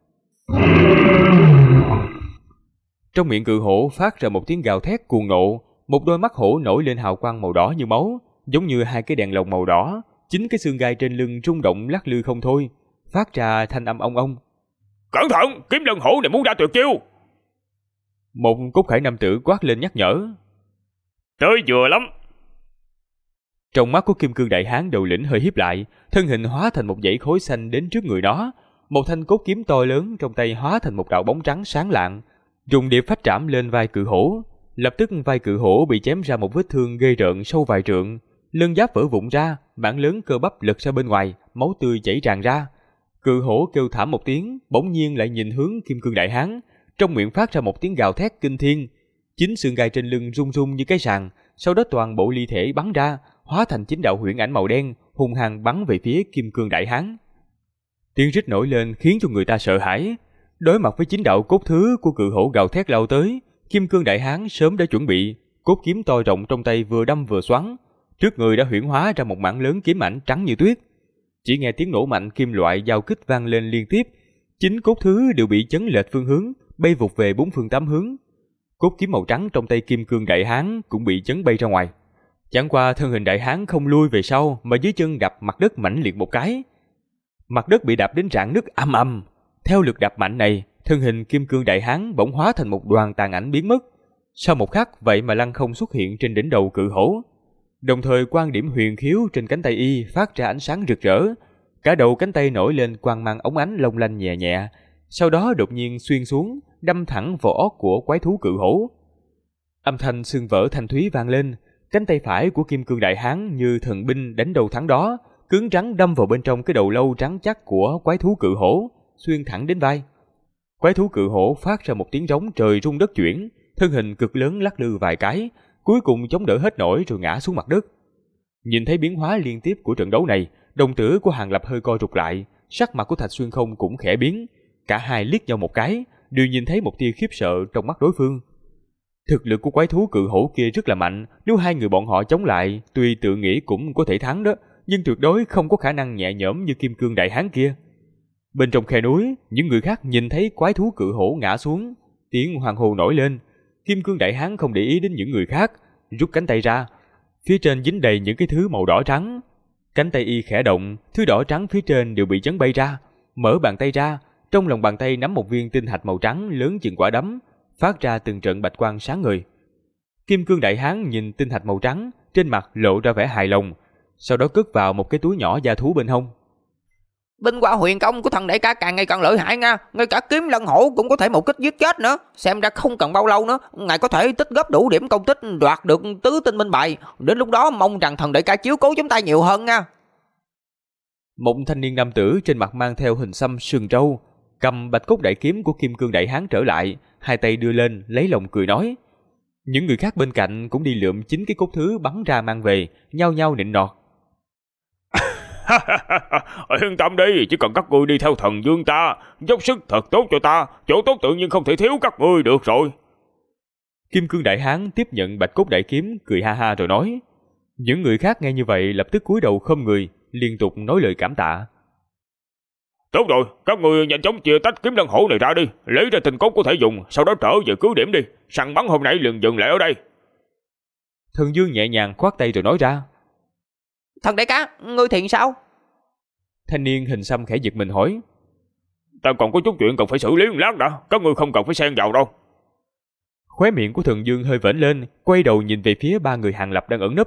Trong miệng cự hổ phát ra một tiếng gào thét cuồng nộ, một đôi mắt hổ nổi lên hào quang màu đỏ như máu, giống như hai cái đèn lồng màu đỏ, chính cái xương gai trên lưng rung động lắc lư không thôi, phát ra thanh âm ong ong. Cẩn thận, kiếm lân hổ này muốn ra tuyệt chiêu. Một cốt khải nam tử quát lên nhắc nhở. Tới vừa lắm. Trong mắt của kim cương đại hán đầu lĩnh hơi híp lại, thân hình hóa thành một dãy khối xanh đến trước người nó, một thanh cốt kiếm to lớn trong tay hóa thành một đạo bóng trắng sáng lạng, dùng điệp phách trảm lên vai cự hổ. Lập tức vai cự hổ bị chém ra một vết thương ghê rợn sâu vài trượng, lân giáp vỡ vụn ra, mảng lớn cơ bắp lật ra bên ngoài, máu tươi chảy tràn ra. Cự hổ kêu thảm một tiếng, bỗng nhiên lại nhìn hướng kim cương đại hán, trong miệng phát ra một tiếng gào thét kinh thiên. Chính xương gai trên lưng rung rung như cái sàn, sau đó toàn bộ ly thể bắn ra, hóa thành chính đạo huyễn ảnh màu đen, hung hăng bắn về phía kim cương đại hán. Tiếng rít nổi lên khiến cho người ta sợ hãi. Đối mặt với chính đạo cốt thứ của cự hổ gào thét lao tới, kim cương đại hán sớm đã chuẩn bị, cốt kiếm to rộng trong tay vừa đâm vừa xoắn, trước người đã huyễn hóa ra một mảng lớn kiếm ảnh trắng như tuyết. Chỉ nghe tiếng nổ mạnh kim loại giao kích vang lên liên tiếp, chính cốt thứ đều bị chấn lệch phương hướng, bay vụt về bốn phương tám hướng. Cốt kiếm màu trắng trong tay kim cương đại hán cũng bị chấn bay ra ngoài. Chẳng qua thân hình đại hán không lui về sau mà dưới chân đạp mặt đất mãnh liệt một cái. Mặt đất bị đạp đến rạn nứt ầm ầm. Theo lực đạp mạnh này, thân hình kim cương đại hán bỗng hóa thành một đoàn tàn ảnh biến mất. Sau một khắc vậy mà lăng không xuất hiện trên đỉnh đầu cự hổ. Đồng thời quan điểm huyền khiếu trên cánh tay y phát ra ánh sáng rực rỡ. Cả đầu cánh tay nổi lên quang mang óng ánh long lanh nhẹ nhẹ, sau đó đột nhiên xuyên xuống, đâm thẳng vào óc của quái thú cự hổ. Âm thanh xương vỡ thanh thúy vang lên, cánh tay phải của kim cương đại hán như thần binh đánh đầu thắng đó, cứng rắn đâm vào bên trong cái đầu lâu trắng chắc của quái thú cự hổ, xuyên thẳng đến vai. Quái thú cự hổ phát ra một tiếng rống trời rung đất chuyển, thân hình cực lớn lắc lư vài cái, cuối cùng chống đỡ hết nổi rồi ngã xuống mặt đất. Nhìn thấy biến hóa liên tiếp của trận đấu này, đồng tử của Hàng Lập hơi co rụt lại, sắc mặt của Thạch Xuyên Không cũng khẽ biến, cả hai liếc nhau một cái, đều nhìn thấy một tia khiếp sợ trong mắt đối phương. Thực lực của quái thú cự hổ kia rất là mạnh, nếu hai người bọn họ chống lại, tuy tự nghĩ cũng có thể thắng đó, nhưng tuyệt đối không có khả năng nhẹ nhõm như kim cương đại hán kia. Bên trong khe núi, những người khác nhìn thấy quái thú cự hổ ngã xuống, tiếng hoan hô nổi lên. Kim cương đại hán không để ý đến những người khác, rút cánh tay ra, phía trên dính đầy những cái thứ màu đỏ trắng. Cánh tay y khẽ động, thứ đỏ trắng phía trên đều bị chấn bay ra. Mở bàn tay ra, trong lòng bàn tay nắm một viên tinh thạch màu trắng lớn chừng quả đấm, phát ra từng trận bạch quang sáng ngời. Kim cương đại hán nhìn tinh thạch màu trắng, trên mặt lộ ra vẻ hài lòng, sau đó cất vào một cái túi nhỏ da thú bên hông. Binh quả huyền công của thằng đại ca càng ngày càng lợi hại nha, ngay cả kiếm lân hổ cũng có thể một kích giết chết nữa. Xem ra không cần bao lâu nữa, ngài có thể tích góp đủ điểm công tích đoạt được tứ tinh minh bài. Đến lúc đó mong rằng thần đại ca chiếu cố chúng ta nhiều hơn nha. Một thanh niên nam tử trên mặt mang theo hình xăm sừng trâu, cầm bạch cốt đại kiếm của kim cương đại hán trở lại, hai tay đưa lên lấy lòng cười nói. Những người khác bên cạnh cũng đi lượm chính cái cốt thứ bắn ra mang về, nhao nhao nịnh nọt. Yên tâm đi, chỉ cần các ngươi đi theo thần vương ta, dốc sức thật tốt cho ta, chỗ tốt tự nhiên không thể thiếu các ngươi được rồi. Kim cương đại hán tiếp nhận bạch cốt đại kiếm, cười ha ha rồi nói. Những người khác nghe như vậy lập tức cúi đầu khom người, liên tục nói lời cảm tạ. Tốt rồi, các người nhanh chóng chia tách kiếm đan hổ này ra đi, lấy ra tinh cốt có thể dùng, sau đó trở về cứ điểm đi. Săn bắn hôm nay liền dừng lại ở đây. Thần Dương nhẹ nhàng khoát tay rồi nói ra. Thần đại ca, ngươi thiện sao? Thanh niên hình xăm khẽ giật mình hỏi. Ta còn có chút chuyện cần phải xử lý một lát đã, các ngươi không cần phải xen vào đâu. Khóe miệng của Thần Dương hơi vểnh lên, quay đầu nhìn về phía ba người Hàng Lập đang ẩn nấp.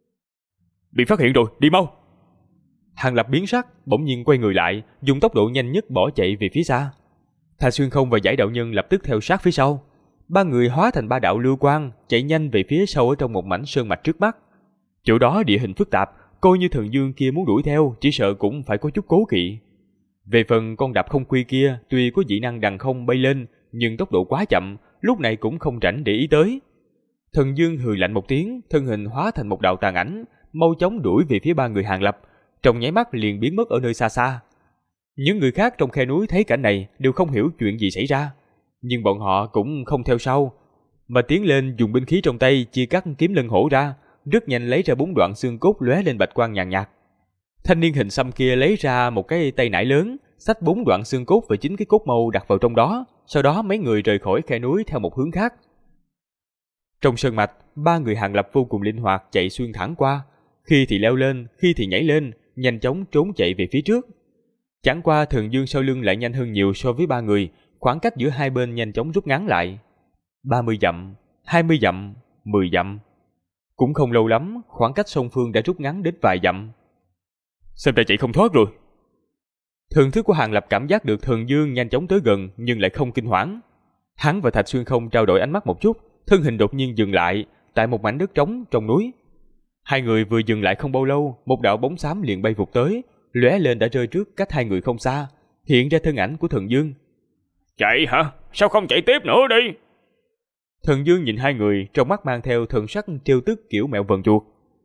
Bị phát hiện rồi, đi mau. Hàng Lập biến sắc, bỗng nhiên quay người lại, dùng tốc độ nhanh nhất bỏ chạy về phía xa. Thạch Xuyên Không và Giải Đạo Nhân lập tức theo sát phía sau. Ba người hóa thành ba đạo lưu quang, chạy nhanh về phía sâu ở trong một mảnh sơn mạch trước mắt. Chỗ đó địa hình phức tạp, coi như Thần Dương kia muốn đuổi theo, chỉ sợ cũng phải có chút cố kỵ. Về phần con đạp không quy kia, tuy có dị năng đằng không bay lên, nhưng tốc độ quá chậm, lúc này cũng không rảnh để ý tới. Thần Dương hừ lạnh một tiếng, thân hình hóa thành một đạo tàn ảnh, mau chóng đuổi về phía ba người Hàng Lập, trong nháy mắt liền biến mất ở nơi xa xa. Những người khác trong khe núi thấy cảnh này đều không hiểu chuyện gì xảy ra, nhưng bọn họ cũng không theo sau, mà tiến lên dùng binh khí trong tay chia cắt kiếm lân hổ ra, rất nhanh lấy ra 4 đoạn xương cốt lóe lên bạch quang nhàn nhạt. Thanh niên hình xăm kia lấy ra một cái tay nải lớn, xách 4 đoạn xương cốt và 9 cái cốt mâu đặt vào trong đó, sau đó mấy người rời khỏi khe núi theo một hướng khác. Trong sơn mạch, ba người Hàng Lập vô cùng linh hoạt chạy xuyên thẳng qua, khi thì leo lên, khi thì nhảy lên, nhanh chóng trốn chạy về phía trước. Chẳng qua Thần Dương sau lưng lại nhanh hơn nhiều so với ba người, khoảng cách giữa hai bên nhanh chóng rút ngắn lại. 30 dặm, 20 dặm, 10 dặm. Cũng không lâu lắm, khoảng cách song phương đã rút ngắn đến vài dặm. Xem ra chạy không thoát rồi. Thần thức của Hàng Lập cảm giác được Thần Dương nhanh chóng tới gần nhưng lại không kinh hoảng. Hắn và Thạch Xuyên Không trao đổi ánh mắt một chút, thân hình đột nhiên dừng lại tại một mảnh đất trống trong núi. Hai người vừa dừng lại không bao lâu, một đạo bóng xám liền bay vụt tới, lóe lên đã rơi trước cách hai người không xa, hiện ra thân ảnh của Thần Dương. Chạy hả? Sao không chạy tiếp nữa đi? Thần Dương nhìn hai người, trong mắt mang theo thần sắc trêu tức kiểu mèo vần chuột.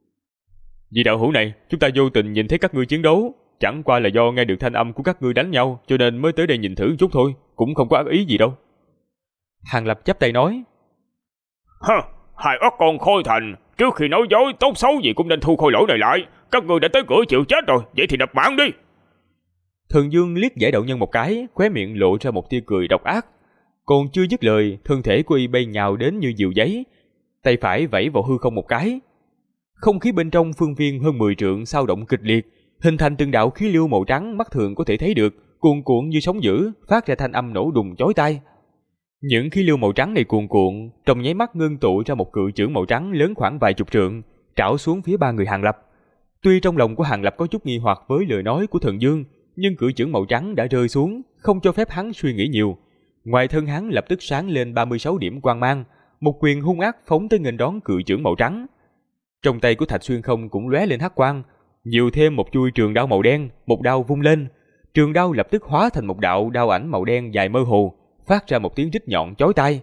Vì đạo hữu này, chúng ta vô tình nhìn thấy các ngươi chiến đấu, chẳng qua là do nghe được thanh âm của các ngươi đánh nhau, cho nên mới tới đây nhìn thử chút thôi, cũng không có ác ý gì đâu. Hàng Lập chắp tay nói. Hơ, hai óc con Khôi Thành, trước khi nói dối tốt xấu gì cũng nên thu khôi lỗi này lại. Các ngươi đã tới cửa chịu chết rồi, vậy thì nộp mạng đi. Thần Dương liếc Giải Đạo Nhân một cái, khóe miệng lộ ra một tia cười độc ác. Còn chưa dứt lời, thân thể của y bay nhào đến như diều giấy, tay phải vẫy vào hư không một cái. Không khí bên trong phương viên hơn 10 trượng dao động kịch liệt, hình thành từng đạo khí lưu màu trắng mắt thường có thể thấy được, cuồn cuộn như sóng dữ, phát ra thanh âm nổ đùng chói tai. Những khí lưu màu trắng này cuồn cuộn, trong nháy mắt ngưng tụ ra một cự chưởng màu trắng lớn khoảng vài chục trượng, trảo xuống phía ba người Hàng Lập. Tuy trong lòng của Hàng Lập có chút nghi hoặc với lời nói của Thần Dương, nhưng cự chưởng màu trắng đã rơi xuống, không cho phép hắn suy nghĩ nhiều. Ngoài thân hắn lập tức sáng lên 36 điểm quang mang, một quyền hung ác phóng tới nghênh đón cự chưởng màu trắng. Trong tay của Thạch Xuyên Không cũng lóe lên hắc quang, nhiều thêm một chuôi trường đao màu đen, một đao vung lên, trường đao lập tức hóa thành một đạo đao ảnh màu đen dài mơ hồ, phát ra một tiếng rít nhọn chói tai.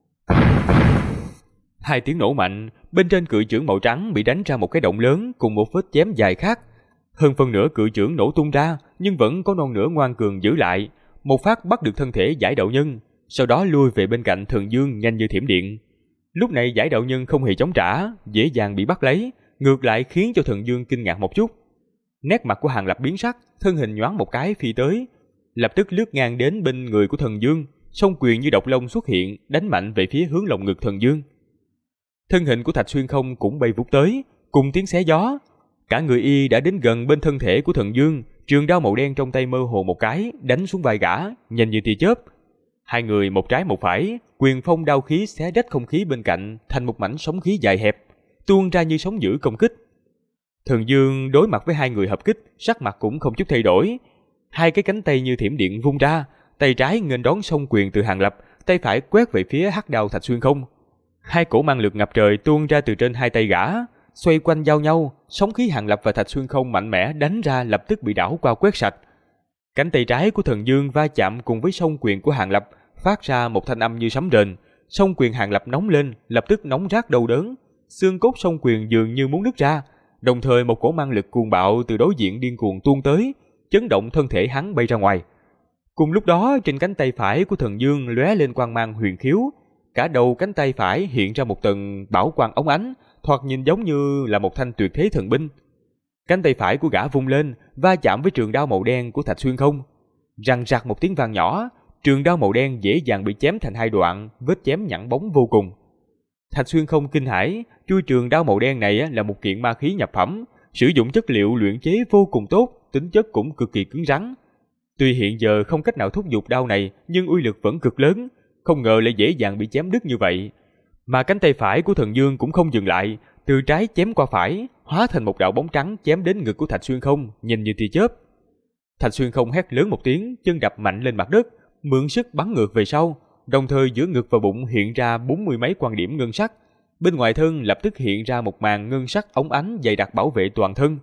Hai tiếng nổ mạnh, bên trên cự chưởng màu trắng bị đánh ra một cái động lớn cùng một vết chém dài khác. Hơn phân nửa cự chưởng nổ tung ra, nhưng vẫn có non nửa ngoan cường giữ lại, một phát bắt được thân thể Giải Đạo Nhân, sau đó lui về bên cạnh Thần Dương nhanh như thiểm điện. Lúc này Giải Đạo Nhân không hề chống trả, dễ dàng bị bắt lấy, ngược lại khiến cho Thần Dương kinh ngạc một chút. Nét mặt của Hàng Lập biến sắc, thân hình nhoáng một cái phi tới, lập tức lướt ngang đến bên người của Thần Dương, song quyền như độc long xuất hiện, đánh mạnh về phía hướng lồng ngực Thần Dương. Thân hình của Thạch Xuyên Không cũng bay vút tới, cùng tiếng xé gió. Cả người y đã đến gần bên thân thể của Thần Dương, trường đao màu đen trong tay mơ hồ một cái, đánh xuống vai gã, nhanh như tia chớp. Hai người một trái một phải, quyền phong đao khí xé rách không khí bên cạnh thành một mảnh sóng khí dài hẹp, tuôn ra như sóng dữ công kích. Thần Dương đối mặt với hai người hợp kích, sắc mặt cũng không chút thay đổi. Hai cái cánh tay như thiểm điện vung ra, tay trái nghênh đón song quyền từ Hàng Lập, tay phải quét về phía hắc đao Thạch Xuyên Không. Hai cổ mang lực ngập trời tuôn ra từ trên hai tay gã, xoay quanh giao nhau, sóng khí Hàng Lập và Thạch Xuyên Không mạnh mẽ đánh ra lập tức bị đảo qua quét sạch. Cánh tay trái của Thần Dương va chạm cùng với song quyền của Hàng Lập, phát ra một thanh âm như sấm rền. Song quyền Hàng Lập nóng lên, lập tức nóng rát đau đớn, xương cốt song quyền dường như muốn nứt ra. Đồng thời một cổ mang lực cuồng bạo từ đối diện điên cuồng tuôn tới, chấn động thân thể hắn bay ra ngoài. Cùng lúc đó, trên cánh tay phải của Thần Dương lóe lên quang mang huyền khiếu, cả đầu cánh tay phải hiện ra một tầng bảo quang óng ánh, thoạt nhìn giống như là một thanh tuyệt thế thần binh. Cánh tay phải của gã vung lên, va chạm với trường đao màu đen của Thạch Xuyên Không. Răng rạc một tiếng vang nhỏ, trường đao màu đen dễ dàng bị chém thành hai đoạn, vết chém nhẵn bóng vô cùng. Thạch Xuyên Không kinh hãi, chuôi trường đao màu đen này là một kiện ma khí nhập phẩm, sử dụng chất liệu luyện chế vô cùng tốt, tính chất cũng cực kỳ cứng rắn. Tuy hiện giờ không cách nào thúc giục đao này, nhưng uy lực vẫn cực lớn, không ngờ lại dễ dàng bị chém đứt như vậy. Mà cánh tay phải của Thần Dương cũng không dừng lại, từ trái chém qua phải, hóa thành một đạo bóng trắng chém đến ngực của Thạch Xuyên Không, nhanh như tia chớp. Thạch Xuyên Không hét lớn một tiếng, chân đập mạnh lên mặt đất, mượn sức bắn ngược về sau, đồng thời giữa ngực và bụng hiện ra 40 mấy quan điểm ngân sắc. Bên ngoài thân lập tức hiện ra một màn ngân sắc óng ánh dày đặc bảo vệ toàn thân.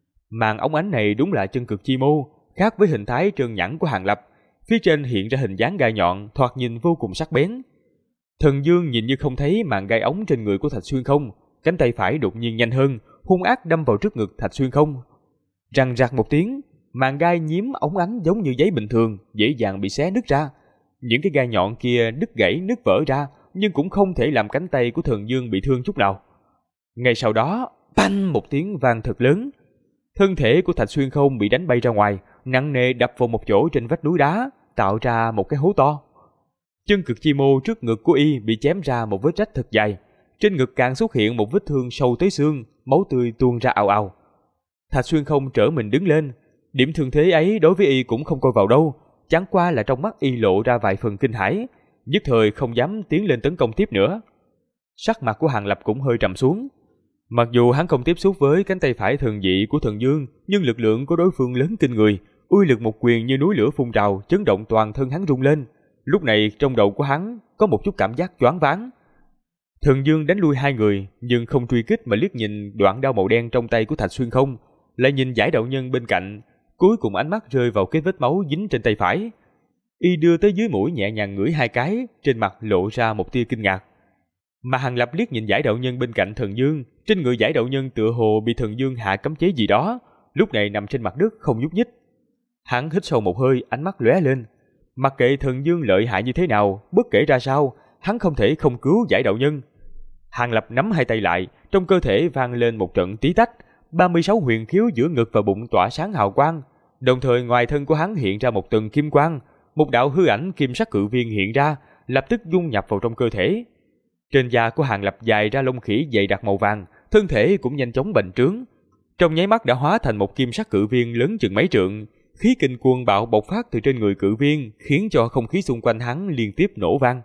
Màn óng ánh này đúng là chân cực chi mô, khác với hình thái trơn nhẵn của Hàng Lập, phía trên hiện ra hình dáng gai nhọn, thoạt nhìn vô cùng sắc bén. Thần Dương nhìn như không thấy màn gai ống trên người của Thạch Xuyên Không, cánh tay phải đột nhiên nhanh hơn, hung ác đâm vào trước ngực Thạch Xuyên Không. Răng rạc một tiếng, màn gai nhiễm óng ánh giống như giấy bình thường, dễ dàng bị xé nứt ra. Những cái gai nhọn kia đứt gãy nứt vỡ ra, nhưng cũng không thể làm cánh tay của Thần Dương bị thương chút nào. Ngay sau đó, banh một tiếng vang thật lớn. Thân thể của Thạch Xuyên Không bị đánh bay ra ngoài, nặng nề đập vào một chỗ trên vách núi đá, tạo ra một cái hố to. Chân cực chi mô trước ngực của y bị chém ra một vết rách thật dài, trên ngực càng xuất hiện một vết thương sâu tới xương, máu tươi tuôn ra ào ào. Thạch Xuyên Không trở mình đứng lên, điểm thương thế ấy đối với y cũng không coi vào đâu, chẳng qua là trong mắt y lộ ra vài phần kinh hãi, nhất thời không dám tiến lên tấn công tiếp nữa. Sắc mặt của Hàng Lập cũng hơi trầm xuống. Mặc dù hắn không tiếp xúc với cánh tay phải thần dị của Thần Dương, nhưng lực lượng của đối phương lớn kinh người, uy lực một quyền như núi lửa phun trào, chấn động toàn thân hắn rung lên. Lúc này trong đầu của hắn có một chút cảm giác choáng váng. Thần Dương đánh lui hai người, nhưng không truy kích mà liếc nhìn đoạn đao màu đen trong tay của Thạch Xuyên Không, lại nhìn Giải Đạo Nhân bên cạnh, cuối cùng ánh mắt rơi vào cái vết máu dính trên tay phải. Y đưa tới dưới mũi nhẹ nhàng ngửi hai cái, trên mặt lộ ra một tia kinh ngạc. Mà Hàng Lập liếc nhìn Giải Đạo Nhân bên cạnh Thần Dương, trên người Giải Đạo Nhân tựa hồ bị Thần Dương hạ cấm chế gì đó, lúc này nằm trên mặt đất không nhúc nhích. Hắn hít sâu một hơi, ánh mắt lóe lên. Mặc kệ Thần Dương lợi hại như thế nào, bất kể ra sao, hắn không thể không cứu Giải Đạo Nhân. Hàng Lập nắm hai tay lại, trong cơ thể vang lên một trận tí tách, 36 huyền khiếu giữa ngực và bụng tỏa sáng hào quang, đồng thời ngoài thân của hắn hiện ra một tầng kim quang, một đạo hư ảnh kim sắc cự viên hiện ra, lập tức dung nhập vào trong cơ thể. Trên da của Hàng Lập dài ra lông khỉ dày đặc màu vàng, thân thể cũng nhanh chóng bành trướng, trong nháy mắt đã hóa thành một kim sắc cự viên lớn chừng mấy trượng. Khí kình cuồng bạo bộc phát từ trên người cự viên, khiến cho không khí xung quanh hắn liên tiếp nổ vang.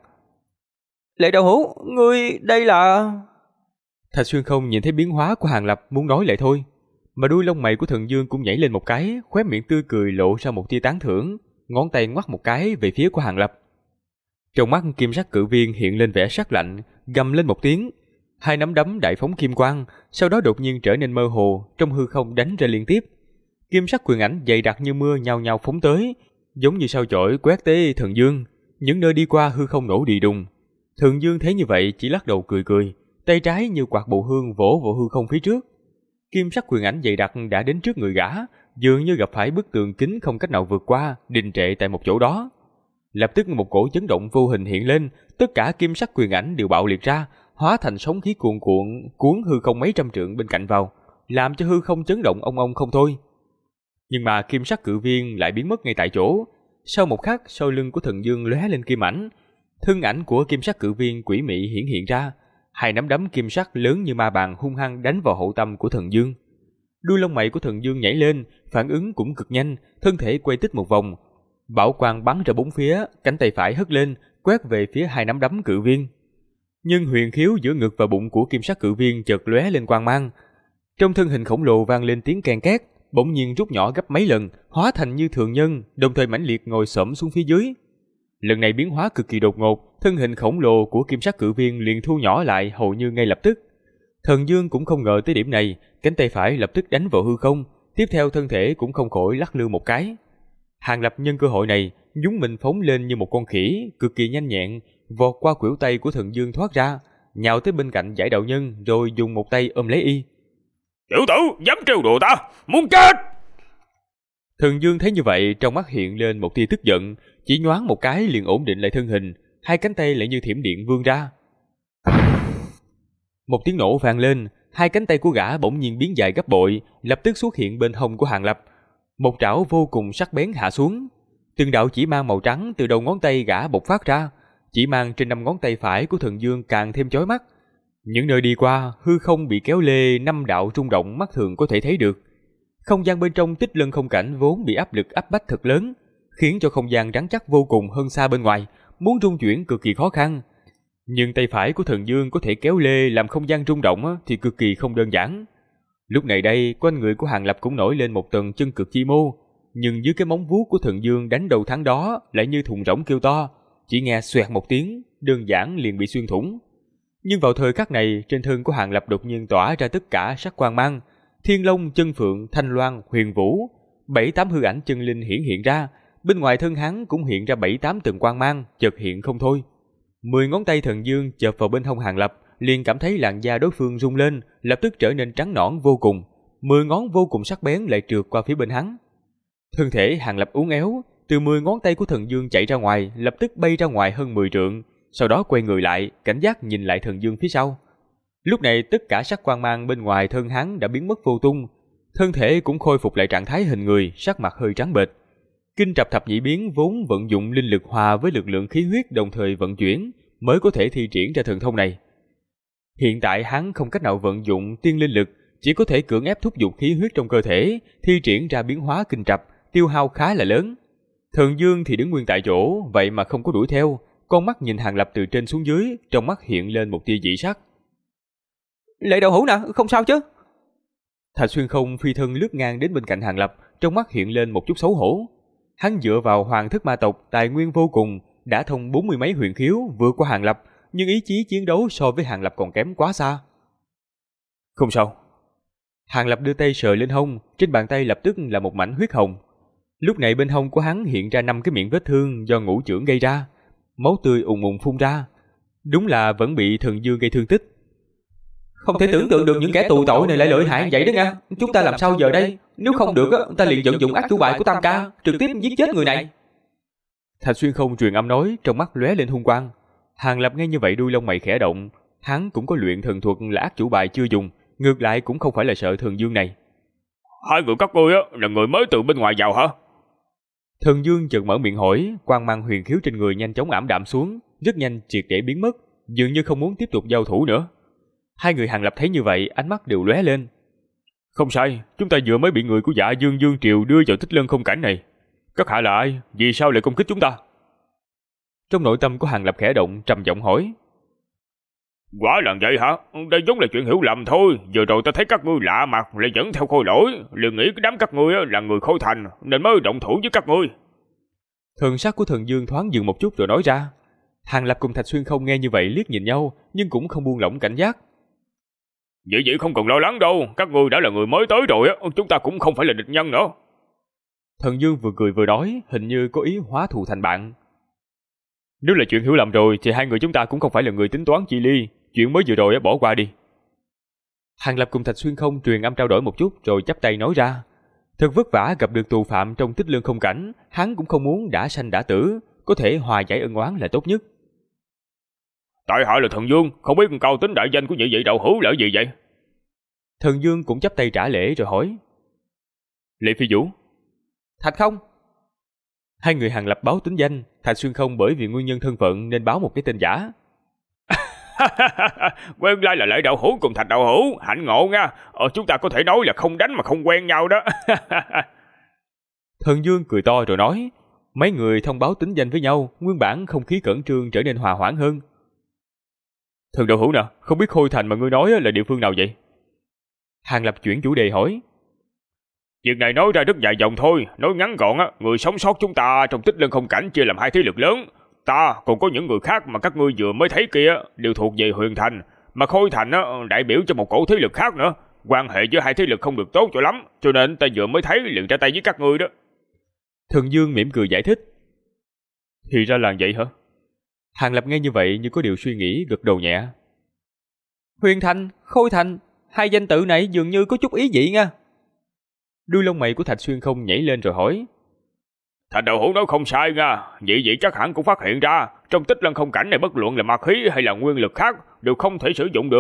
Lệ Đạo Hữu, ngươi đây là... Thạch Xuyên Không nhìn thấy biến hóa của Hàng Lập muốn nói lại thôi, mà đuôi lông mày của Thần Dương cũng nhảy lên một cái, khóe miệng tươi cười lộ ra một tia tán thưởng, ngón tay ngoắc một cái về phía của Hàng Lập. Trong mắt kim sắc cự viên hiện lên vẻ sắc lạnh, gầm lên một tiếng, hai nắm đấm đại phóng kim quang, sau đó đột nhiên trở nên mơ hồ, trong hư không đánh ra liên tiếp. Kim sắc quyền ảnh dày đặc như mưa nhao nhao phóng tới, giống như sao chổi quét tới Thần Dương, những nơi đi qua hư không nổ đi đùng. Thần Dương thấy như vậy chỉ lắc đầu cười cười, tay trái như quạt bộ hương vỗ vào hư không phía trước. Kim sắc quyền ảnh dày đặc đã đến trước người gã, dường như gặp phải bức tường kính không cách nào vượt qua, đình trệ tại một chỗ đó. Lập tức một cổ chấn động vô hình hiện lên, tất cả kim sắc quyền ảnh đều bạo liệt ra, hóa thành sóng khí cuồn cuộn cuốn hư không mấy trăm trượng bên cạnh vào, làm cho hư không chấn động ong ong không thôi. Nhưng mà kim sắc cự viên lại biến mất ngay tại chỗ. Sau một khắc, sau lưng của Thần Dương lóe lên kim ảnh, thân ảnh của kim sắc cự viên quỷ mị hiển hiện ra, hai nắm đấm kim sắc lớn như ma bàn hung hăng đánh vào hậu tâm của Thần Dương. Đuôi lông mày của Thần Dương nhảy lên, phản ứng cũng cực nhanh, thân thể quay tích một vòng, bảo quang bắn ra bốn phía, cánh tay phải hất lên, quét về phía hai nắm đấm cự viên. Nhưng huyền khiếu giữa ngực và bụng của kim sắc cự viên chợt lóe lên quang mang, trong thân hình khổng lồ vang lên tiếng ken két, bỗng nhiên rút nhỏ gấp mấy lần, hóa thành như thường nhân, đồng thời mãnh liệt ngồi xổm xuống phía dưới. Lần này biến hóa cực kỳ đột ngột, thân hình khổng lồ của kim sắc cự viên liền thu nhỏ lại hầu như ngay lập tức. Thần Dương cũng không ngờ tới điểm này, cánh tay phải lập tức đánh vào hư không, tiếp theo thân thể cũng không khỏi lắc lư một cái. Hàng Lập nhân cơ hội này, nhún mình phóng lên như một con khỉ, cực kỳ nhanh nhẹn, vọt qua khuỷu tay của Thần Dương thoát ra, nhào tới bên cạnh Giải Đạo Nhân rồi dùng một tay ôm lấy y. Tiểu tử, dám trêu đùa ta, muốn chết! Thần Dương thấy như vậy, trong mắt hiện lên một tia tức giận, chỉ nhoáng một cái liền ổn định lại thân hình, hai cánh tay lại như thiểm điện vươn ra. Một tiếng nổ vang lên, hai cánh tay của gã bỗng nhiên biến dài gấp bội, lập tức xuất hiện bên hông của Hàng Lập. Một trảo vô cùng sắc bén hạ xuống. Từng đạo chỉ mang màu trắng từ đầu ngón tay gã bộc phát ra, chỉ mang trên 5 ngón tay phải của Thần Dương càng thêm chói mắt. Những nơi đi qua, hư không bị kéo lê 5 đạo rung động mắt thường có thể thấy được. Không gian bên trong Tích Lân Không Cảnh vốn bị áp lực áp bách thật lớn, khiến cho không gian rắn chắc vô cùng hơn xa bên ngoài, muốn rung chuyển cực kỳ khó khăn. Nhưng tay phải của Thần Dương có thể kéo lê làm không gian rung động thì cực kỳ không đơn giản. Lúc này đây, quanh người của Hàng Lập cũng nổi lên một tầng chân cực chi mô, nhưng dưới cái móng vuốt của Thần Dương đánh đầu thắng đó lại như thùng rỗng kêu to, chỉ nghe xoẹt một tiếng, đơn giản liền bị xuyên thủng. Nhưng vào thời khắc này, trên thân của Hàng Lập đột nhiên tỏa ra tất cả sắc quang mang, Thiên Long, Chân Phượng, Thanh Loan, Huyền Vũ, 7-8 hư ảnh chân linh hiển hiện ra, bên ngoài thân hắn cũng hiện ra 7-8 từng quang mang, chợt hiện không thôi. 10 ngón tay Thần Dương chộp vào bên hông Hàng Lập, liền cảm thấy làn da đối phương rung lên, lập tức trở nên trắng nõn vô cùng. 10 ngón vô cùng sắc bén lại trượt qua phía bên hắn. Thân thể Hàng Lập uốn éo, từ 10 ngón tay của Thần Dương chạy ra ngoài, lập tức bay ra ngoài hơn 10 trượng, sau đó quay người lại, cảnh giác nhìn lại Thần Dương phía sau. Lúc này tất cả sắc quang mang bên ngoài thân hắn đã biến mất vô tung, thân thể cũng khôi phục lại trạng thái hình người, sắc mặt hơi trắng bệch. Kinh Trập Thập Nhị Biến vốn vận dụng linh lực hòa với lực lượng khí huyết đồng thời vận chuyển, mới có thể thi triển ra thần thông này. Hiện tại hắn không cách nào vận dụng tiên linh lực, chỉ có thể cưỡng ép thúc giục khí huyết trong cơ thể, thi triển ra biến hóa kinh trập, tiêu hao khá là lớn. Thần Dương thì đứng nguyên tại chỗ, vậy mà không có đuổi theo, con mắt nhìn Hàng Lập từ trên xuống dưới, trong mắt hiện lên một tia dị sắc. Lệ Đậu Hữu nè, không sao chứ? Thạch Xuyên Không phi thân lướt ngang đến bên cạnh Hàng Lập, trong mắt hiện lên một chút xấu hổ. Hắn dựa vào hoàng thức ma tộc tài nguyên vô cùng, đã thông 40 mấy huyền khiếu vượt qua Hàng Lập, nhưng ý chí chiến đấu so với Hàng Lập còn kém quá xa. Không sao. Hàng Lập đưa tay sờ lên hông, trên bàn tay lập tức là một mảnh huyết hồng. Lúc này bên hông của hắn hiện ra 5 cái miệng vết thương do ngũ chưởng gây ra, máu tươi ùn ùn phun ra. Đúng là vẫn bị Thần Dương gây thương tích. Không thể tưởng tượng được những kẻ tù tội này lại lợi hại vậy đó nha. Chúng ta làm sao giờ đây? Nếu không được ta liền vận dụng ác chủ bài của Tam Ca, trực tiếp giết chết người này. Thạch Xuyên Không truyền âm nói, trong mắt lóe lên hung quang. Hàng Lập nghe như vậy đuôi lông mày khẽ động, hắn cũng có luyện thần thuật là ác chủ bài chưa dùng, ngược lại cũng không phải là sợ Thần Dương này. Hai người các ngươi là người mới từ bên ngoài vào hả? Thần Dương chợt mở miệng hỏi, quang mang huyền khiếu trên người nhanh chóng ảm đạm xuống, rất nhanh triệt để biến mất, dường như không muốn tiếp tục giao thủ nữa. Hai người Hàng Lập thấy như vậy, ánh mắt đều lóe lên. Không sai, chúng ta vừa mới bị người của Dạ Dương Dương Triều đưa vào Tích Lân Không Cảnh này. Các hạ là ai? Vì sao lại công kích chúng ta? Trong nội tâm của Hàng Lập khẽ động, trầm giọng hỏi. Quả là vậy hả? Đây giống là chuyện hiểu lầm thôi. Vừa rồi ta thấy các ngươi lạ mặt lại dẫn theo Khôi Lỗi, liền nghĩ cái đám các ngươi là người Khôi Thành nên mới động thủ với các ngươi. Thần sắc của Thần Dương thoáng dừng một chút rồi nói ra. Hàng Lập cùng Thạch Xuyên Không nghe như vậy liếc nhìn nhau, nhưng cũng không buông lỏng cảnh giác. Vậy không cần lo lắng đâu, các ngươi đã là người mới tới rồi, chúng ta cũng không phải là địch nhân nữa. Thần Dương vừa cười vừa nói, hình như có ý hóa thù thành bạn. Nếu là chuyện hiểu lầm rồi thì hai người chúng ta cũng không phải là người tính toán chi ly, chuyện mới vừa rồi bỏ qua đi. Hàng Lập cùng Thạch Xuyên Không truyền âm trao đổi một chút rồi chắp tay nói ra. Thật vất vả gặp được tù phạm trong Tích Lân Không Cảnh, hắn cũng không muốn đã sanh đã tử, có thể hòa giải ân oán là tốt nhất. Tại hạ là Thần Dương, không biết cao tính đại danh của nhị vị đạo hữu là gì vậy? Thần Dương cũng chắp tay trả lễ rồi hỏi. Lệ Phi Vũ. Thạch Không. Hai người Hàng Lập báo tính danh, Thạch Xuyên Không bởi vì nguyên nhân thân phận nên báo một cái tên giả. Quen lai là Lệ đạo hữu cùng Thạch đạo hữu, hạnh ngộ nha. Chúng ta có thể nói là không đánh mà không quen nhau đó. Thần Dương cười to rồi nói. Mấy người thông báo tính danh với nhau, nguyên bản không khí cẩn trương trở nên hòa hoãn hơn. Thần đạo hữu nè, không biết Khôi Thành mà ngươi nói là địa phương nào vậy? Hàng Lập chuyển chủ đề hỏi. Việc này nói ra rất dài dòng thôi, nói ngắn gọn người sống sót chúng ta trong Tích Lân Không Cảnh chia làm hai thế lực lớn. Ta còn có những người khác mà các ngươi vừa mới thấy kia đều thuộc về Huyền Thành, mà Khôi Thành đại biểu cho một cổ thế lực khác nữa. Quan hệ giữa hai thế lực không được tốt cho lắm, cho nên ta vừa mới thấy liền ra tay với các ngươi đó. Thần Dương mỉm cười giải thích. Thì ra là vậy hả? Hàng Lập nghe như vậy như có điều suy nghĩ, gật đầu nhẹ. Huyền Thành, Khôi Thành, hai danh tự này dường như có chút ý dị nha. Đuôi lông mày của Thạch Xuyên Không nhảy lên rồi hỏi. Thạch đạo hữu nói không sai nha, vậy chắc hẳn cũng phát hiện ra trong Tích Lân Không Cảnh này bất luận là ma khí hay là nguyên lực khác đều không thể sử dụng được,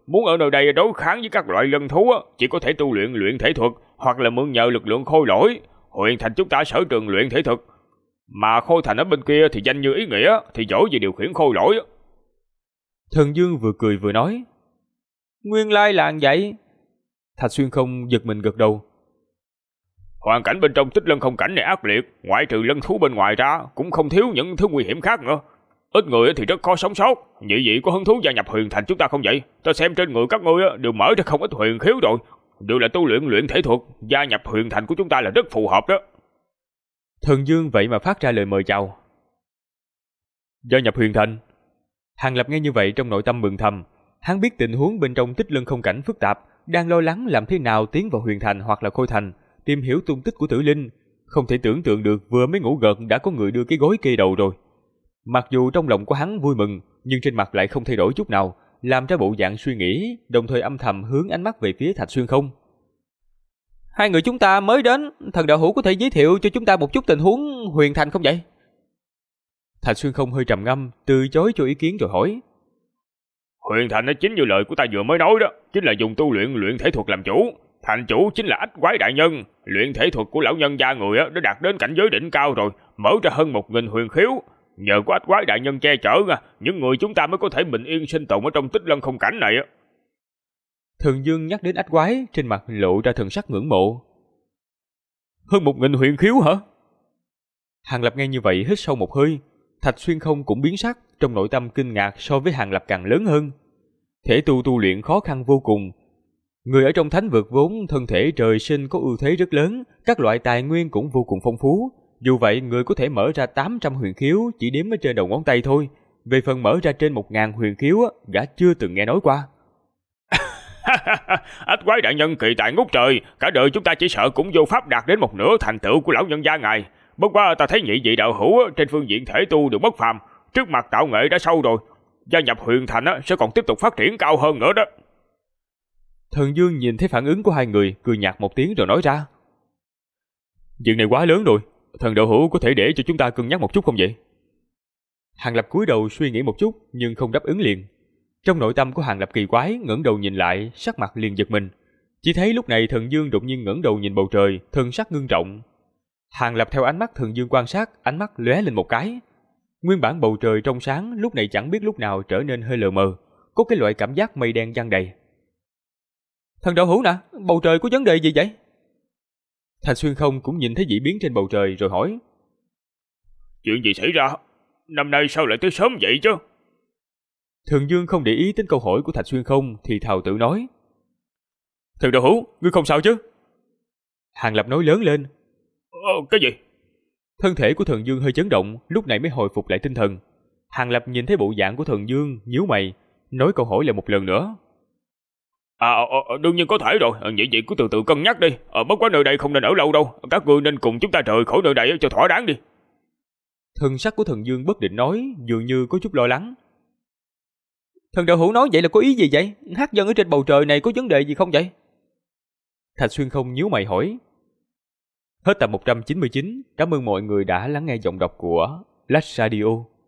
Muốn ở nơi đây đối kháng với các loại lân thú chỉ có thể tu luyện thể thuật hoặc là mượn nhờ lực lượng khôi lỗi. Huyền thành chúng ta sở trường luyện thể thuật, mà Khôi thành ở bên kia thì danh như ý nghĩa, thì giỏi về điều khiển khôi lỗi. Thần Dương vừa cười vừa nói. Nguyên lai là vậy. Thạch Xuyên Không giật mình gật đầu. Hoàn cảnh bên trong Tích Lân Không Cảnh này ác liệt, ngoại trừ lân thú bên ngoài ra cũng không thiếu những thứ nguy hiểm khác nữa. Ít người thì rất khó sống sót. Nhị vị có hứng thú gia nhập Huyền thành chúng ta không vậy? Ta xem trên người các ngươi đều mở ra không ít huyền khiếu rồi, đều là tu luyện thể thuật, gia nhập Huyền thành của chúng ta là rất phù hợp đó. Thần Dương vậy mà phát ra lời mời chào. Gia nhập Huyền thành. Hàng Lập nghe như vậy trong nội tâm mừng thầm. Hắn biết tình huống bên trong Tích Lân Không Cảnh phức tạp, đang lo lắng làm thế nào tiến vào Huyền thành hoặc là Khôi thành, tìm hiểu tung tích của Tử Linh. Không thể tưởng tượng được vừa mới ngủ gật đã có người đưa cái gối kê đầu rồi. Mặc dù trong lòng của hắn vui mừng, nhưng trên mặt lại không thay đổi chút nào, làm ra bộ dạng suy nghĩ, đồng thời âm thầm hướng ánh mắt về phía Thạch Xuyên Không. Hai người chúng ta mới đến, thần đạo hữu có thể giới thiệu cho chúng ta một chút tình huống Huyền thành không vậy? Thạch Xuyên Không hơi trầm ngâm, từ chối cho ý kiến rồi hỏi. Huyền thành chính như lời của ta vừa mới nói đó, chính là dùng tu luyện thể thuật làm chủ. Thành chủ chính là Ách Quái đại nhân. Luyện thể thuật của lão nhân gia người đã đạt đến cảnh giới đỉnh cao rồi, mở ra hơn 1000 huyền khiếu. Nhờ có Ách Quái đại nhân che chở, những người chúng ta mới có thể bình yên sinh tồn ở trong Tích Lân Không Cảnh này. Thần Dương nhắc đến Ách Quái, trên mặt lộ ra thần sắc ngưỡng mộ. Hơn 1000 huyền khiếu hả? Hàng Lập nghe như vậy hít sâu một hơi. Thạch Xuyên Không cũng biến sắc, trong nội tâm kinh ngạc so với Hàng Lập càng lớn hơn. Thể tu luyện khó khăn vô cùng. Người ở trong thánh vực vốn thân thể trời sinh có ưu thế rất lớn, các loại tài nguyên cũng vô cùng phong phú. Dù vậy, người có thể mở ra 800 huyền khiếu chỉ đếm ở trên đầu ngón tay thôi. Về phần mở ra trên 1000 huyền khiếu, gã chưa từng nghe nói qua. Ách Quái đại nhân kỳ tài ngút trời, cả đời chúng ta chỉ sợ cũng vô pháp đạt đến một nửa thành tựu của lão nhân gia ngài. Bất quá ta thấy nhị vị đạo hữu trên phương diện thể tu đều bất phàm, trước mặt tạo nghệ đã sâu rồi, gia nhập Huyền thành sẽ còn tiếp tục phát triển cao hơn nữa đó. Thần Dương nhìn thấy phản ứng của hai người, cười nhạt một tiếng rồi nói ra. Chuyện này quá lớn rồi, thần đạo hữu có thể để cho chúng ta cân nhắc một chút không vậy? Hàng Lập cúi đầu suy nghĩ một chút nhưng không đáp ứng liền. Trong nội tâm của Hàng Lập kỳ quái, ngẩng đầu nhìn lại, sắc mặt liền giật mình. Chỉ thấy lúc này Thần Dương đột nhiên ngẩng đầu nhìn bầu trời, thần sắc ngưng trọng. Hàng Lập theo ánh mắt Thần Dương quan sát, ánh mắt lóe lên một cái. Nguyên bản bầu trời trong sáng lúc này chẳng biết lúc nào trở nên hơi lờ mờ, có cái loại cảm giác mây đen giăng đầy. Thần đạo hữu nè, bầu trời có vấn đề gì vậy? Thạch Xuyên Không cũng nhìn thấy dị biến trên bầu trời rồi hỏi. Chuyện gì xảy ra? Năm nay sao lại tới sớm vậy chứ? Thần Dương không để ý đến câu hỏi của Thạch Xuyên Không thì thào tự nói. Thần đạo hữu, ngươi không sao chứ? Hàng Lập nói lớn lên. Cái gì? Thân thể của Thần Dương hơi chấn động, lúc này mới hồi phục lại tinh thần. Hàng Lập nhìn thấy bộ dạng của Thần Dương, nhíu mày, nói câu hỏi lại một lần nữa. Đương nhiên có thể rồi, nhị vị cứ từ từ cân nhắc đi. Bất quá nơi đây không nên ở lâu đâu, các ngươi nên cùng chúng ta rời khỏi nơi đây cho thỏa đáng đi. Thần sắc của Thần Dương bất định nói, dường như có chút lo lắng. Thần đạo hữu nói vậy là có ý gì vậy? Hát dân ở trên bầu trời này có vấn đề gì không vậy? Thạch Xuyên Không nhíu mày hỏi. Hết tập 199, cảm ơn mọi người đã lắng nghe giọng đọc của Flash Radio.